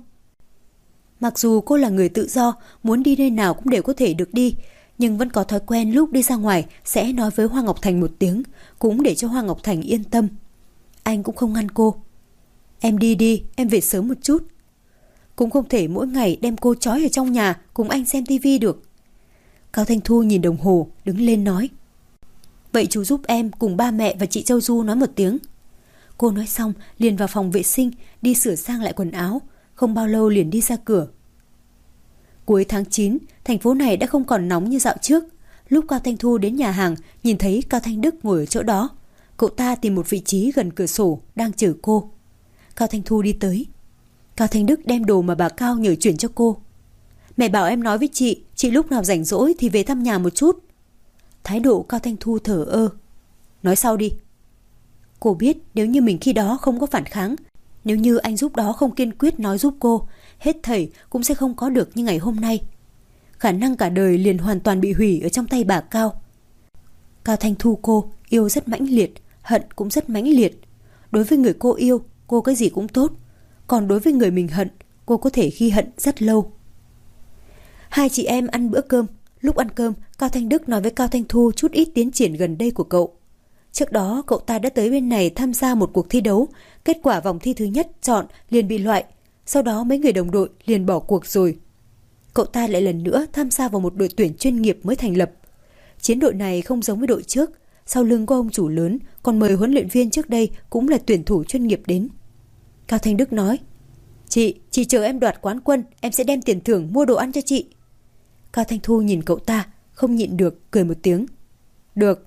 Mặc dù cô là người tự do, muốn đi nơi nào cũng đều có thể được đi, nhưng vẫn có thói quen lúc đi ra ngoài sẽ nói với Hoa Ngọc Thành một tiếng, cũng để cho Hoa Ngọc Thành yên tâm. Anh cũng không ngăn cô. Em đi đi, em về sớm một chút. Cũng không thể mỗi ngày đem cô trói ở trong nhà cùng anh xem tivi được. Cao Thanh Thu nhìn đồng hồ, đứng lên nói: Vậy chú giúp em cùng ba mẹ và chị Châu Du nói một tiếng. Cô nói xong liền vào phòng vệ sinh, đi sửa sang lại quần áo, không bao lâu liền đi ra cửa. Cuối tháng chín, thành phố này đã không còn nóng như dạo trước. Lúc Cao Thanh Thu đến nhà hàng, nhìn thấy Cao Thanh Đức ngồi ở chỗ đó. Cậu ta tìm một vị trí gần cửa sổ, đang chờ cô. Cao Thanh Thu đi tới. Cao Thanh Đức đem đồ mà bà Cao nhờ chuyển cho cô. Mẹ bảo em nói với chị, chị lúc nào rảnh rỗi thì về thăm nhà một chút. Thái độ Cao Thanh Thu thờ ơ. Nói sau đi. Cô biết nếu như mình khi đó không có phản kháng, nếu như anh giúp đó không kiên quyết nói giúp cô, hết thảy cũng sẽ không có được như ngày hôm nay. Khả năng cả đời liền hoàn toàn bị hủy ở trong tay bà Cao. Cao Thanh Thu cô yêu rất mãnh liệt, hận cũng rất mãnh liệt. Đối với người cô yêu, cô cái gì cũng tốt. Còn đối với người mình hận, cô có thể ghi hận rất lâu. Hai chị em ăn bữa cơm. Lúc ăn cơm, Cao Thanh Đức nói với Cao Thanh Thu chút ít tiến triển gần đây của cậu. Trước đó, cậu ta đã tới bên này tham gia một cuộc thi đấu. Kết quả vòng thi thứ nhất chọn liền bị loại. Sau đó mấy người đồng đội liền bỏ cuộc rồi. Cậu ta lại lần nữa tham gia vào một đội tuyển chuyên nghiệp mới thành lập. Chiến đội này không giống với đội trước. Sau lưng có ông chủ lớn, còn mời huấn luyện viên trước đây cũng là tuyển thủ chuyên nghiệp đến. Cao Thanh Đức nói: Chị, chị chờ em đoạt quán quân, em sẽ đem tiền thưởng mua đồ ăn cho chị. Cao Thanh Thu nhìn cậu ta, không nhịn được, cười một tiếng. Được.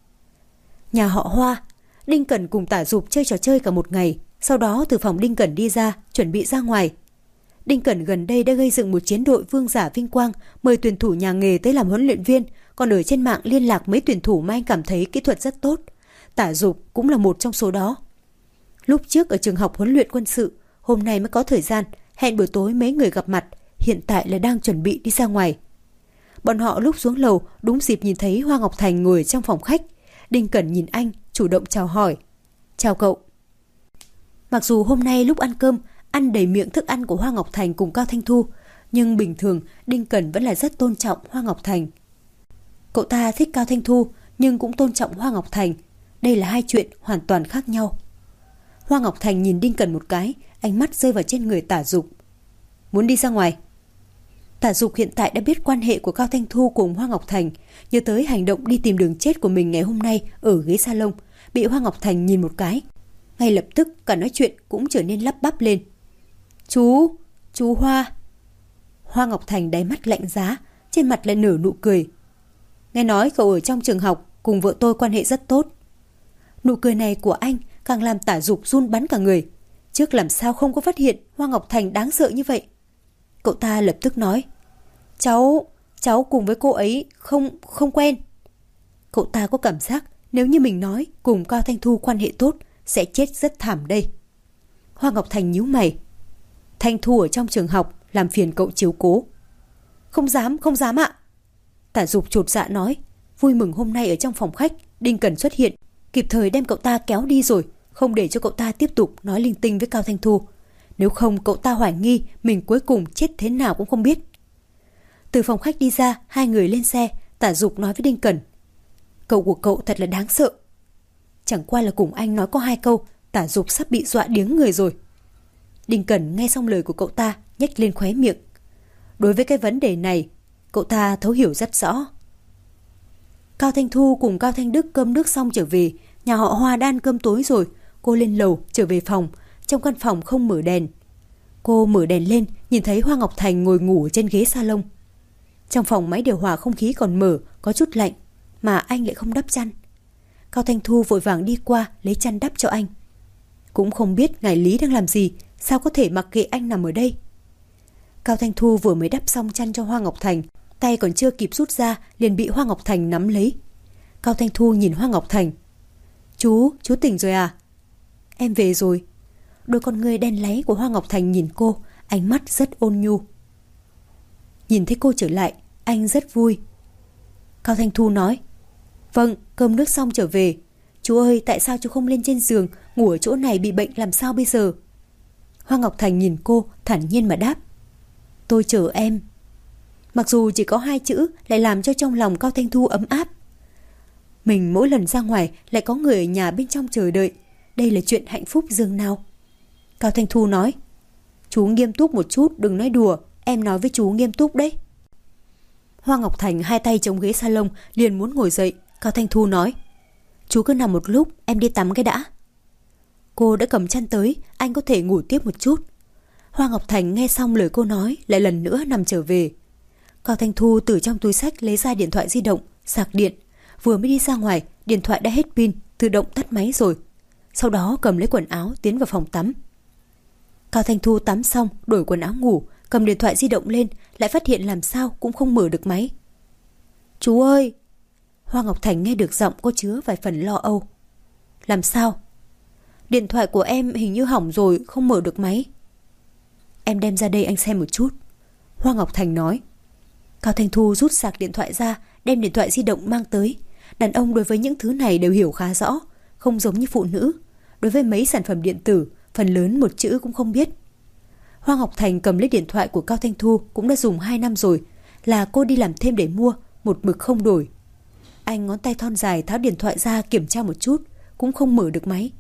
Nhà họ Hoa, Đinh Cẩn cùng Tả Dục chơi trò chơi cả một ngày. Sau đó từ phòng Đinh Cẩn đi ra, chuẩn bị ra ngoài. Đinh Cẩn gần đây đã gây dựng một chiến đội vương giả vinh quang, mời tuyển thủ nhà nghề tới làm huấn luyện viên, còn ở trên mạng liên lạc mấy tuyển thủ mà anh cảm thấy kỹ thuật rất tốt. Tả Dục cũng là một trong số đó. Lúc trước ở trường học huấn luyện quân sự, hôm nay mới có thời gian, hẹn buổi tối mấy người gặp mặt, hiện tại là đang chuẩn bị đi ra ngoài. Bọn họ lúc xuống lầu đúng dịp nhìn thấy Hoa Ngọc Thành ngồi trong phòng khách. Đinh Cẩn nhìn anh, chủ động chào hỏi. Chào cậu. Mặc dù hôm nay lúc ăn cơm, ăn đầy miệng thức ăn của Hoa Ngọc Thành cùng Cao Thanh Thu, nhưng bình thường Đinh Cẩn vẫn là rất tôn trọng Hoa Ngọc Thành. Cậu ta thích Cao Thanh Thu nhưng cũng tôn trọng Hoa Ngọc Thành. Đây là hai chuyện hoàn toàn khác nhau. Hoa Ngọc Thành nhìn Đinh Cẩn một cái, ánh mắt rơi vào trên người Tả Dục. Muốn đi ra ngoài. Tả Dục hiện tại đã biết quan hệ của Cao Thanh Thu cùng Hoa Ngọc Thành, nhớ tới hành động đi tìm đường chết của mình ngày hôm nay ở ghế salon, bị Hoa Ngọc Thành nhìn một cái. Ngay lập tức cả nói chuyện cũng trở nên lắp bắp lên. Chú, chú Hoa. Hoa Ngọc Thành đáy mắt lạnh giá, trên mặt lại nở nụ cười. Nghe nói cậu ở trong trường học cùng vợ tôi quan hệ rất tốt. Nụ cười này của anh càng làm Tả Dục run bắn cả người. Trước làm sao không có phát hiện Hoa Ngọc Thành đáng sợ như vậy. Cậu ta lập tức nói. Cháu, cháu cùng với cô ấy không, không quen. Cậu ta có cảm giác nếu như mình nói cùng Cao Thanh Thu quan hệ tốt sẽ chết rất thảm đây. Hoa Ngọc Thành nhíu mày. Thanh Thu ở trong trường học làm phiền cậu chiếu cố. Không dám, không dám ạ. Tả Dục chột dạ nói. Vui mừng hôm nay ở trong phòng khách Đinh Cẩn xuất hiện, kịp thời đem cậu ta kéo đi rồi, không để cho cậu ta tiếp tục nói linh tinh với Cao Thanh Thu. Nếu không cậu ta hoài nghi mình cuối cùng chết thế nào cũng không biết. Từ phòng khách đi ra, hai người lên xe. Tả Dục nói với Đinh Cẩn. Cậu của cậu thật là đáng sợ. Chẳng qua là cùng anh nói có hai câu, Tả Dục sắp bị dọa điếng người rồi. Đinh Cẩn nghe xong lời của cậu ta, nhếch lên khóe miệng. Đối với cái vấn đề này, cậu ta thấu hiểu rất rõ. Cao Thanh Thu cùng Cao Thanh Đức cơm nước xong trở về. Nhà họ Hoa đã ăn cơm tối rồi. Cô lên lầu trở về phòng. Trong căn phòng không mở đèn. Cô mở đèn lên, nhìn thấy Hoa Ngọc Thành ngồi ngủ trên ghế salon. Trong phòng máy điều hòa không khí còn mở, có chút lạnh, mà anh lại không đắp chăn. Cao Thanh Thu vội vàng đi qua lấy chăn đắp cho anh. Cũng không biết ngài Lý đang làm gì, sao có thể mặc kệ anh nằm ở đây. Cao Thanh Thu vừa mới đắp xong chăn cho Hoa Ngọc Thành, tay còn chưa kịp rút ra liền bị Hoa Ngọc Thành nắm lấy. Cao Thanh Thu nhìn Hoa Ngọc Thành. Chú, chú tỉnh rồi à? Em về rồi. Đôi con ngươi đen láy của Hoa Ngọc Thành nhìn cô, ánh mắt rất ôn nhu. Nhìn thấy cô trở lại, anh rất vui. Cao Thanh Thu nói. Vâng, cơm nước xong trở về. Chú ơi, tại sao chú không lên trên giường, ngủ ở chỗ này bị bệnh làm sao bây giờ? Hoa Ngọc Thành nhìn cô, thản nhiên mà đáp. Tôi chờ em. Mặc dù chỉ có hai chữ lại làm cho trong lòng Cao Thanh Thu ấm áp. Mình mỗi lần ra ngoài lại có người ở nhà bên trong chờ đợi. Đây là chuyện hạnh phúc dường nào. Cao Thanh Thu nói. Chú nghiêm túc một chút, đừng nói đùa. Em nói với chú nghiêm túc đấy. Hoa Ngọc Thành hai tay chống ghế salon liền muốn ngồi dậy. Cao Thanh Thu nói. Chú cứ nằm một lúc, em đi tắm cái đã. Cô đã cầm chăn tới, anh có thể ngủ tiếp một chút. Hoa Ngọc Thành nghe xong lời cô nói, lại lần nữa nằm trở về. Cao Thanh Thu từ trong túi xách lấy ra điện thoại di động, sạc điện. Vừa mới đi ra ngoài, điện thoại đã hết pin, tự động tắt máy rồi. Sau đó cầm lấy quần áo tiến vào phòng tắm. Cao Thanh Thu tắm xong, đổi quần áo ngủ, cầm điện thoại di động lên, lại phát hiện làm sao cũng không mở được máy. Chú ơi! Hoa Ngọc Thành nghe được giọng cô chứa vài phần lo âu. Làm sao? Điện thoại của em hình như hỏng rồi, không mở được máy. Em đem ra đây anh xem một chút. Hoa Ngọc Thành nói. Cao Thanh Thu rút sạc điện thoại ra, đem điện thoại di động mang tới. Đàn ông đối với những thứ này đều hiểu khá rõ, không giống như phụ nữ. Đối với mấy sản phẩm điện tử, phần lớn một chữ cũng không biết. Hoa Ngọc Thành cầm lấy điện thoại của Cao Thanh Thu cũng đã dùng hai năm rồi, là cô đi làm thêm để mua, một mực không đổi. Anh ngón tay thon dài tháo điện thoại ra kiểm tra một chút, cũng không mở được máy.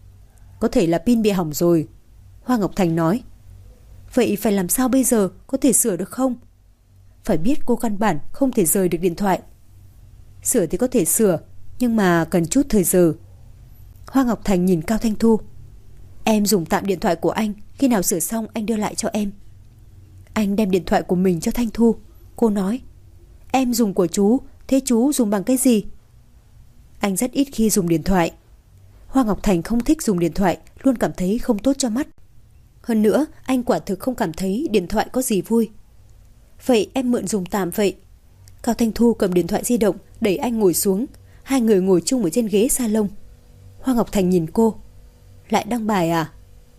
Có thể là pin bị hỏng rồi. Hoa Ngọc Thành nói. Vậy phải làm sao bây giờ, có thể sửa được không? Phải biết cô căn bản không thể rời được điện thoại. Sửa thì có thể sửa, nhưng mà cần chút thời giờ. Hoa Ngọc Thành nhìn Cao Thanh Thu. Em dùng tạm điện thoại của anh, khi nào sửa xong anh đưa lại cho em. Anh đem điện thoại của mình cho Thanh Thu. Cô nói. Em dùng của chú, thế chú dùng bằng cái gì? Anh rất ít khi dùng điện thoại. Hoa Ngọc Thành không thích dùng điện thoại, luôn cảm thấy không tốt cho mắt. Hơn nữa, anh quả thực không cảm thấy điện thoại có gì vui. Vậy em mượn dùng tạm vậy. Cao Thanh Thu cầm điện thoại di động, đẩy anh ngồi xuống. Hai người ngồi chung ở trên ghế salon. Hoa Ngọc Thành nhìn cô. Lại đăng bài à?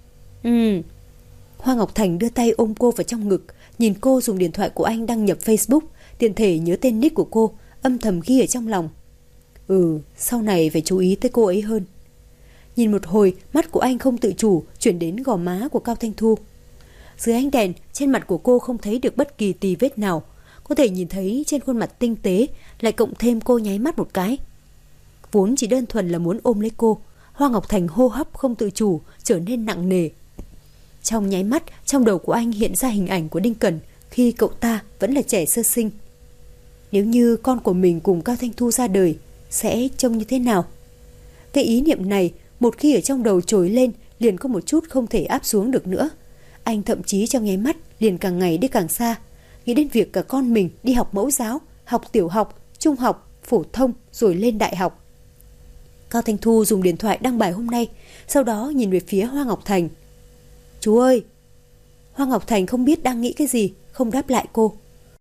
Ừ. Hoa Ngọc Thành đưa tay ôm cô vào trong ngực, nhìn cô dùng điện thoại của anh đăng nhập Facebook, tiện thể nhớ tên nick của cô, âm thầm ghi ở trong lòng. Ừ, sau này phải chú ý tới cô ấy hơn. Nhìn một hồi, mắt của anh không tự chủ chuyển đến gò má của Cao Thanh Thu. Dưới ánh đèn, trên mặt của cô không thấy được bất kỳ tì vết nào. Có thể nhìn thấy trên khuôn mặt tinh tế, lại cộng thêm cô nháy mắt một cái. Vốn chỉ đơn thuần là muốn ôm lấy cô, Hoa Ngọc Thành hô hấp không tự chủ trở nên nặng nề. Trong nháy mắt, trong đầu của anh hiện ra hình ảnh của Đinh Cẩn khi cậu ta vẫn là trẻ sơ sinh. Nếu như con của mình cùng Cao Thanh Thu ra đời, sẽ trông như thế nào? Cái ý niệm này, một khi ở trong đầu trồi lên, liền có một chút không thể áp xuống được nữa. Anh thậm chí trong nháy mắt liền càng ngày đi càng xa, nghĩ đến việc cả con mình đi học mẫu giáo, học tiểu học, trung học, phổ thông rồi lên đại học. Cao Thanh Thu dùng điện thoại đăng bài hôm nay, sau đó nhìn về phía Hoa Ngọc Thành. Chú ơi! Hoa Ngọc Thành không biết đang nghĩ cái gì, không đáp lại cô.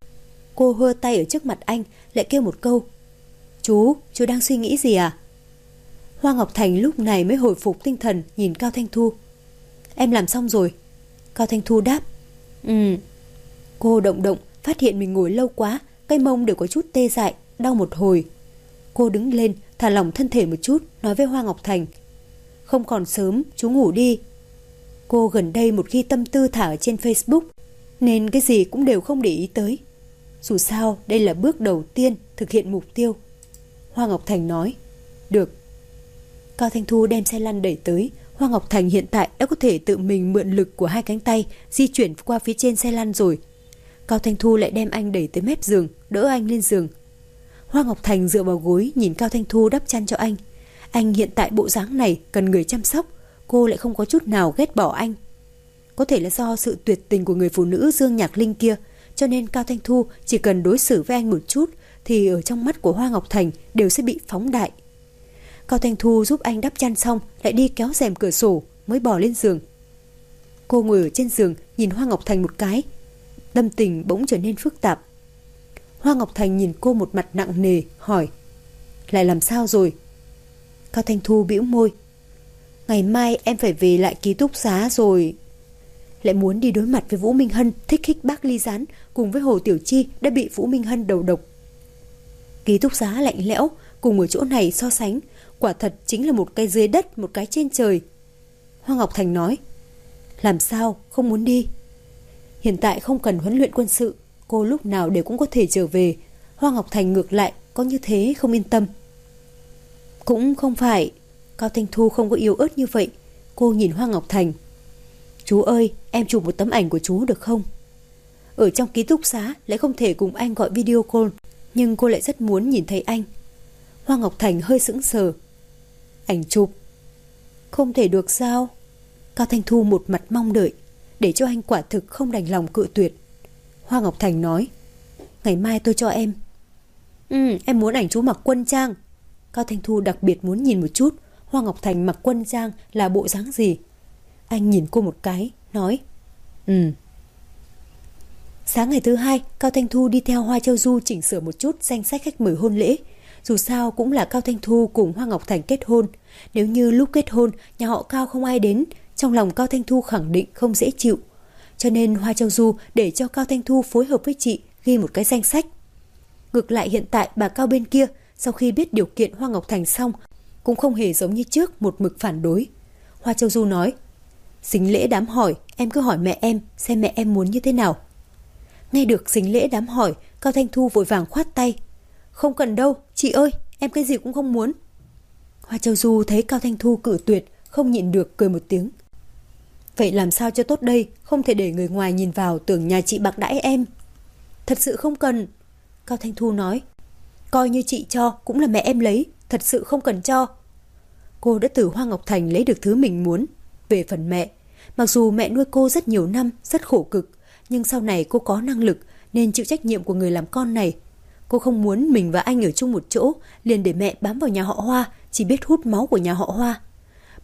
Cô hơ tay ở trước mặt anh, lại kêu một câu. Chú, chú đang suy nghĩ gì à? Hoa Ngọc Thành lúc này mới hồi phục tinh thần, nhìn Cao Thanh Thu. Em làm xong rồi. Cao Thanh Thu đáp. Ừ. Cô động động, phát hiện mình ngồi lâu quá, cái mông đều có chút tê dại, đau một hồi. Cô đứng lên, thả lỏng thân thể một chút, nói với Hoa Ngọc Thành. Không còn sớm, chú ngủ đi. Cô gần đây một khi tâm tư thả ở trên Facebook, nên cái gì cũng đều không để ý tới. Dù sao, đây là bước đầu tiên thực hiện mục tiêu. Hoa Ngọc Thành nói. Được. Cao Thanh Thu đem xe lăn đẩy tới. Hoa Ngọc Thành hiện tại đã có thể tự mình mượn lực của hai cánh tay di chuyển qua phía trên xe lăn rồi. Cao Thanh Thu lại đem anh đẩy tới mép giường, đỡ anh lên giường. Hoa Ngọc Thành dựa vào gối nhìn Cao Thanh Thu đắp chăn cho anh. Anh hiện tại bộ dáng này cần người chăm sóc, cô lại không có chút nào ghét bỏ anh. Có thể là do sự tuyệt tình của người phụ nữ Dương Nhạc Linh kia, cho nên Cao Thanh Thu chỉ cần đối xử với anh một chút thì ở trong mắt của Hoa Ngọc Thành đều sẽ bị phóng đại. Cao Thanh Thu giúp anh đắp chăn xong, lại đi kéo rèm cửa sổ mới bò lên giường. Cô ngồi ở trên giường nhìn Hoa Ngọc Thành một cái, tâm tình bỗng trở nên phức tạp. Hoa Ngọc Thành nhìn cô một mặt nặng nề, hỏi. Lại làm sao rồi? Cao Thanh Thu bĩu môi. Ngày mai em phải về lại ký túc xá rồi. Lại muốn đi đối mặt với Vũ Minh Hân thích khích bác ly gián, cùng với Hồ Tiểu Chi đã bị Vũ Minh Hân đầu độc. Ký túc xá lạnh lẽo, cùng ở chỗ này so sánh, quả thật chính là một cái dưới đất, một cái trên trời. Hoa Ngọc Thành nói. Làm sao, không muốn đi? Hiện tại không cần huấn luyện quân sự, cô lúc nào đều cũng có thể trở về. Hoa Ngọc Thành ngược lại có như thế không yên tâm. Cũng không phải. Cao Thanh Thu không có yếu ớt như vậy. Cô nhìn Hoa Ngọc Thành. Chú ơi, em chụp một tấm ảnh của chú được không? Ở trong ký túc xá lại không thể cùng anh gọi video call, nhưng cô lại rất muốn nhìn thấy anh. Hoa Ngọc Thành hơi sững sờ. Ảnh chụp? Không thể được sao? Cao Thanh Thu một mặt mong đợi, để cho anh quả thực không đành lòng cự tuyệt. Hoa Ngọc Thành nói. Ngày mai tôi cho em. Ừ, em muốn ảnh chú mặc quân trang. Cao Thanh Thu đặc biệt muốn nhìn một chút Hoa Ngọc Thành mặc quân trang là bộ dáng gì. Anh nhìn cô một cái, nói. Ừ. Sáng ngày thứ hai, Cao Thanh Thu đi theo Hoa Châu Du chỉnh sửa một chút danh sách khách mời hôn lễ. Dù sao cũng là Cao Thanh Thu cùng Hoa Ngọc Thành kết hôn. Nếu như lúc kết hôn nhà họ Cao không ai đến, trong lòng Cao Thanh Thu khẳng định không dễ chịu. Cho nên Hoa Châu Du để cho Cao Thanh Thu phối hợp với chị ghi một cái danh sách. Ngược lại hiện tại bà Cao bên kia, sau khi biết điều kiện Hoa Ngọc Thành xong, cũng không hề giống như trước một mực phản đối. Hoa Châu Du nói. Sính lễ đám hỏi, em cứ hỏi mẹ em, xem mẹ em muốn như thế nào. Nghe được sính lễ đám hỏi, Cao Thanh Thu vội vàng khoát tay. Không cần đâu, chị ơi, em cái gì cũng không muốn. Hoa Châu Du thấy Cao Thanh Thu cự tuyệt, không nhịn được cười một tiếng. Vậy làm sao cho tốt đây, không thể để người ngoài nhìn vào tưởng nhà chị bạc đãi em. Thật sự không cần. Cao Thanh Thu nói. Coi như chị cho, cũng là mẹ em lấy, thật sự không cần cho. Cô đã từ Hoa Ngọc Thành lấy được thứ mình muốn. Về phần mẹ, mặc dù mẹ nuôi cô rất nhiều năm, rất khổ cực, nhưng sau này cô có năng lực nên chịu trách nhiệm của người làm con này. Cô không muốn mình và anh ở chung một chỗ, liền để mẹ bám vào nhà họ Hoa, chỉ biết hút máu của nhà họ Hoa.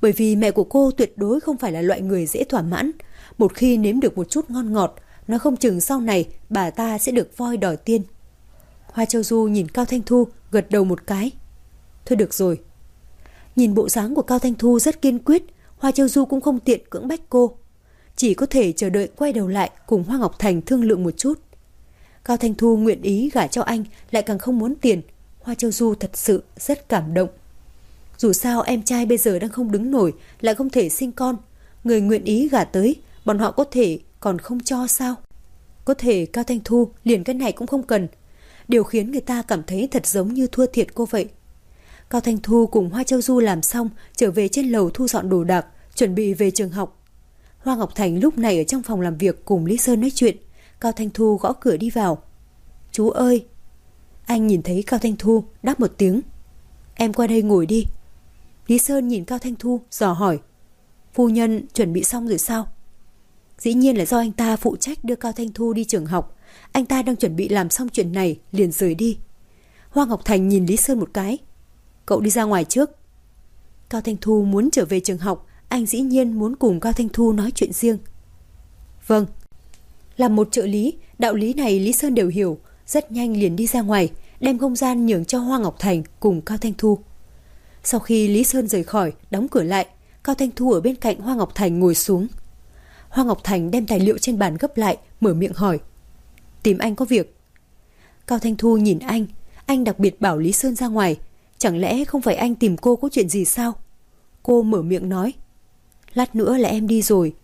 Bởi vì mẹ của cô tuyệt đối không phải là loại người dễ thỏa mãn. Một khi nếm được một chút ngon ngọt, nó không chừng sau này bà ta sẽ được voi đòi tiên. Hoa Châu Du nhìn Cao Thanh Thu, gật đầu một cái. Thôi được rồi. Nhìn bộ dáng của Cao Thanh Thu rất kiên quyết, Hoa Châu Du cũng không tiện cưỡng bách cô. Chỉ có thể chờ đợi quay đầu lại cùng Hoa Ngọc Thành thương lượng một chút. Cao Thanh Thu nguyện ý gả cho anh, lại càng không muốn tiền. Hoa Châu Du thật sự rất cảm động. Dù sao em trai bây giờ đang không đứng nổi, lại không thể sinh con. Người nguyện ý gả tới, bọn họ có thể còn không cho sao? Có thể Cao Thanh Thu liền cái này cũng không cần. Điều khiến người ta cảm thấy thật giống như thua thiệt cô vậy. Cao Thanh Thu cùng Hoa Châu Du làm xong, trở về trên lầu thu dọn đồ đạc, chuẩn bị về trường học. Hoa Ngọc Thành lúc này ở trong phòng làm việc cùng Lý Sơn nói chuyện. Cao Thanh Thu gõ cửa đi vào. Chú ơi! Anh nhìn thấy Cao Thanh Thu, đáp một tiếng. Em qua đây ngồi đi. Lý Sơn nhìn Cao Thanh Thu, dò hỏi. Phu nhân chuẩn bị xong rồi sao? Dĩ nhiên là do anh ta phụ trách đưa Cao Thanh Thu đi trường học. Anh ta đang chuẩn bị làm xong chuyện này, liền rời đi. Hoa Ngọc Thành nhìn Lý Sơn một cái. Cậu đi ra ngoài trước. Cao Thanh Thu muốn trở về trường học, anh dĩ nhiên muốn cùng Cao Thanh Thu nói chuyện riêng. Vâng. Làm một trợ lý, đạo lý này Lý Sơn đều hiểu, rất nhanh liền đi ra ngoài, đem không gian nhường cho Hoa Ngọc Thành cùng Cao Thanh Thu. Sau khi Lý Sơn rời khỏi, đóng cửa lại, Cao Thanh Thu ở bên cạnh Hoa Ngọc Thành ngồi xuống. Hoa Ngọc Thành đem tài liệu trên bàn gấp lại, mở miệng hỏi. Tìm anh có việc. Cao Thanh Thu nhìn anh, anh đặc biệt bảo Lý Sơn ra ngoài. Chẳng lẽ không phải anh tìm cô có chuyện gì sao? Cô mở miệng nói. Lát nữa là em đi rồi.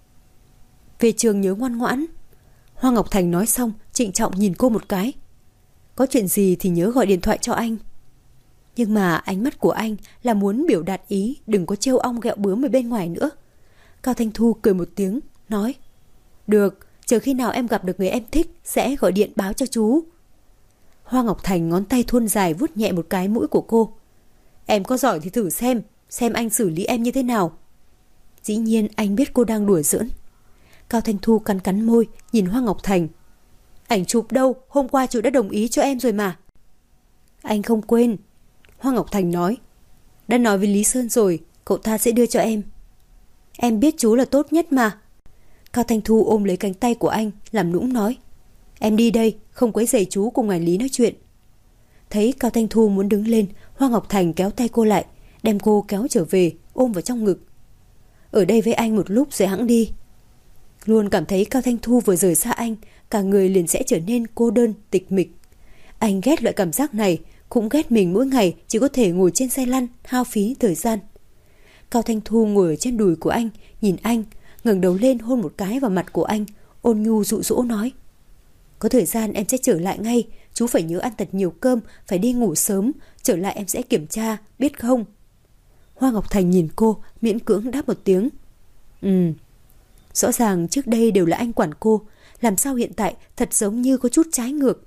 Về trường nhớ ngoan ngoãn. Hoa Ngọc Thành nói xong, trịnh trọng nhìn cô một cái. Có chuyện gì thì nhớ gọi điện thoại cho anh. Nhưng mà ánh mắt của anh là muốn biểu đạt ý đừng có trêu ong ghẹo bướm ở bên ngoài nữa. Cao Thanh Thu cười một tiếng, nói. Được, chờ khi nào em gặp được người em thích sẽ gọi điện báo cho chú. Hoa Ngọc Thành ngón tay thon dài vuốt nhẹ một cái mũi của cô. Em có giỏi thì thử xem, xem anh xử lý em như thế nào. Dĩ nhiên anh biết cô đang đùa giỡn. Cao Thanh Thu cắn cắn môi, nhìn Hoa Ngọc Thành. Ảnh chụp đâu, hôm qua chú đã đồng ý cho em rồi mà. Anh không quên. Hoa Ngọc Thành nói. Đã nói với Lý Sơn rồi, cậu ta sẽ đưa cho em. Em biết chú là tốt nhất mà. Cao Thanh Thu ôm lấy cánh tay của anh, làm nũng nói. Em đi đây, không quấy rầy chú cùng ngài Lý nói chuyện. Thấy Cao Thanh Thu muốn đứng lên, Hoa Ngọc Thành kéo tay cô lại, đem cô kéo trở về, ôm vào trong ngực. Ở đây với anh một lúc rồi hẵng đi. Luôn cảm thấy Cao Thanh Thu vừa rời xa anh, cả người liền sẽ trở nên cô đơn, tịch mịch. Anh ghét loại cảm giác này, cũng ghét mình mỗi ngày chỉ có thể ngồi trên xe lăn, hao phí thời gian. Cao Thanh Thu ngồi ở trên đùi của anh, nhìn anh, ngẩng đầu lên hôn một cái vào mặt của anh, ôn nhu dụ dỗ nói. Có thời gian em sẽ trở lại ngay, chú phải nhớ ăn thật nhiều cơm, phải đi ngủ sớm, trở lại em sẽ kiểm tra, biết không? Hoa Ngọc Thành nhìn cô, miễn cưỡng đáp một tiếng. Ừ. Rõ ràng trước đây đều là anh quản cô, làm sao hiện tại thật giống như có chút trái ngược.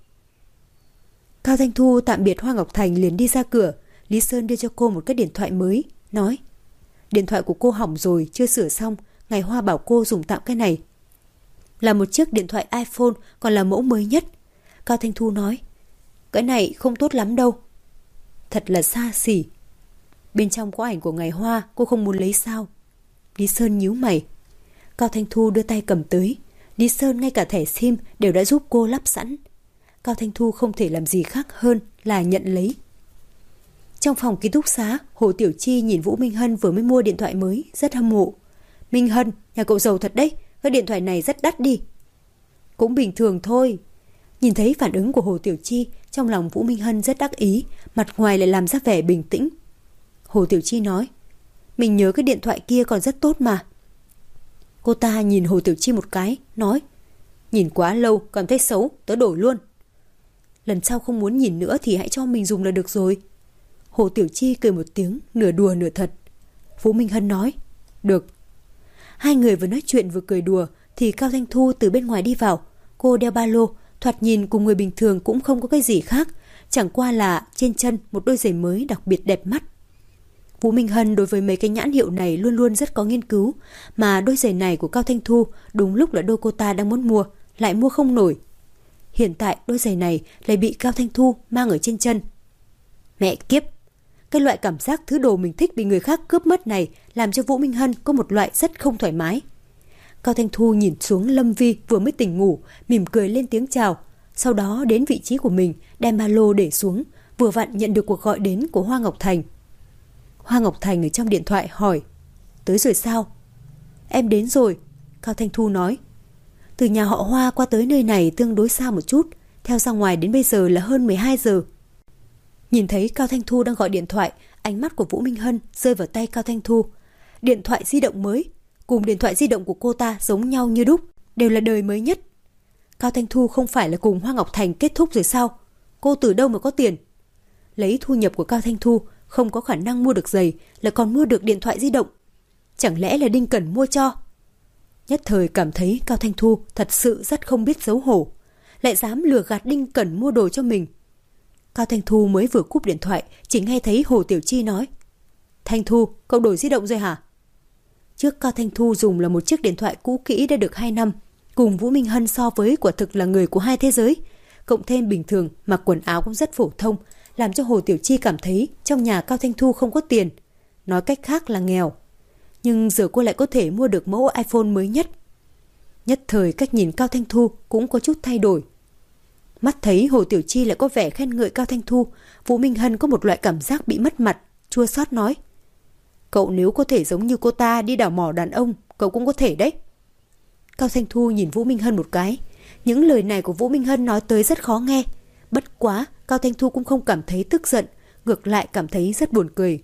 Cao Thanh Thu tạm biệt Hoa Ngọc Thành liền đi ra cửa. Lý Sơn đưa cho cô một cái điện thoại mới, nói. Điện thoại của cô hỏng rồi, chưa sửa xong, ngày Hoa bảo cô dùng tạm cái này. Là một chiếc điện thoại iPhone, còn là mẫu mới nhất. Cao Thanh Thu nói. Cái này không tốt lắm đâu. Thật là xa xỉ. Bên trong có ảnh của ngày Hoa, cô không muốn lấy sao? Lý Sơn nhíu mày. Cao Thanh Thu đưa tay cầm tới. Lý Sơn ngay cả thẻ sim đều đã giúp cô lắp sẵn. Cao Thanh Thu không thể làm gì khác hơn là nhận lấy. Trong phòng ký túc xá, Hồ Tiểu Chi nhìn Vũ Minh Hân vừa mới mua điện thoại mới, rất hâm mộ. Minh Hân, nhà cậu giàu thật đấy, cái điện thoại này rất đắt đi. Cũng bình thường thôi. Nhìn thấy phản ứng của Hồ Tiểu Chi, trong lòng Vũ Minh Hân rất đắc ý, mặt ngoài lại làm ra vẻ bình tĩnh. Hồ Tiểu Chi nói, mình nhớ cái điện thoại kia còn rất tốt mà. Cô ta nhìn Hồ Tiểu Chi một cái, nói, nhìn quá lâu, cảm thấy xấu, tớ đổi luôn. Lần sau không muốn nhìn nữa thì hãy cho mình dùng là được rồi. Hồ Tiểu Chi cười một tiếng, nửa đùa nửa thật. Vũ Minh Hân nói, được. Hai người vừa nói chuyện vừa cười đùa thì Cao Thanh Thu từ bên ngoài đi vào. Cô đeo ba lô, thoạt nhìn cùng người bình thường cũng không có cái gì khác, chẳng qua là trên chân một đôi giày mới đặc biệt đẹp mắt. Vũ Minh Hân đối với mấy cái nhãn hiệu này luôn luôn rất có nghiên cứu, mà đôi giày này của Cao Thanh Thu đúng lúc là đôi cô ta đang muốn mua, lại mua không nổi. Hiện tại đôi giày này lại bị Cao Thanh Thu mang ở trên chân. Mẹ kiếp! Cái loại cảm giác thứ đồ mình thích bị người khác cướp mất này làm cho Vũ Minh Hân có một loại rất không thoải mái. Cao Thanh Thu nhìn xuống Lâm Vi vừa mới tỉnh ngủ, mỉm cười lên tiếng chào. Sau đó đến vị trí của mình, đem ba lô để xuống, vừa vặn nhận được cuộc gọi đến của Hoa Ngọc Thành. Hoa Ngọc Thành ở trong điện thoại hỏi, tới rồi sao? Em đến rồi, Cao Thanh Thu nói. Từ nhà họ Hoa qua tới nơi này tương đối xa một chút, theo ra ngoài đến bây giờ là hơn mười hai giờ. Nhìn thấy Cao Thanh Thu đang gọi điện thoại, ánh mắt của Vũ Minh Hân rơi vào tay Cao Thanh Thu. Điện thoại di động mới, cùng điện thoại di động của cô ta giống nhau như đúc, đều là đời mới nhất. Cao Thanh Thu không phải là cùng Hoa Ngọc Thành kết thúc rồi sao? Cô từ đâu mà có tiền? Lấy thu nhập của Cao Thanh Thu, không có khả năng mua được giày, là còn mua được điện thoại di động. Chẳng lẽ là Đinh Cẩn mua cho? Nhất thời cảm thấy Cao Thanh Thu thật sự rất không biết xấu hổ, lại dám lừa gạt Đinh Cẩn mua đồ cho mình. Cao Thanh Thu mới vừa cúp điện thoại, chỉ nghe thấy Hồ Tiểu Chi nói, Thanh Thu, cậu đổi di động rồi hả? Trước Cao Thanh Thu dùng là một chiếc điện thoại cũ kỹ đã được hai năm, cùng Vũ Minh Hân so với quả thực là người của hai thế giới. Cộng thêm bình thường mặc quần áo cũng rất phổ thông, làm cho Hồ Tiểu Chi cảm thấy trong nhà Cao Thanh Thu không có tiền, nói cách khác là nghèo. Nhưng giờ cô lại có thể mua được mẫu iPhone mới nhất. Nhất thời cách nhìn Cao Thanh Thu cũng có chút thay đổi. Mắt thấy Hồ Tiểu Chi lại có vẻ khen ngợi Cao Thanh Thu, Vũ Minh Hân có một loại cảm giác bị mất mặt, chua xót nói, cậu nếu có thể giống như cô ta đi đào mỏ đàn ông, cậu cũng có thể đấy. Cao Thanh Thu nhìn Vũ Minh Hân một cái. Những lời này của Vũ Minh Hân nói tới rất khó nghe. Bất quá, Cao Thanh Thu cũng không cảm thấy tức giận, ngược lại cảm thấy rất buồn cười.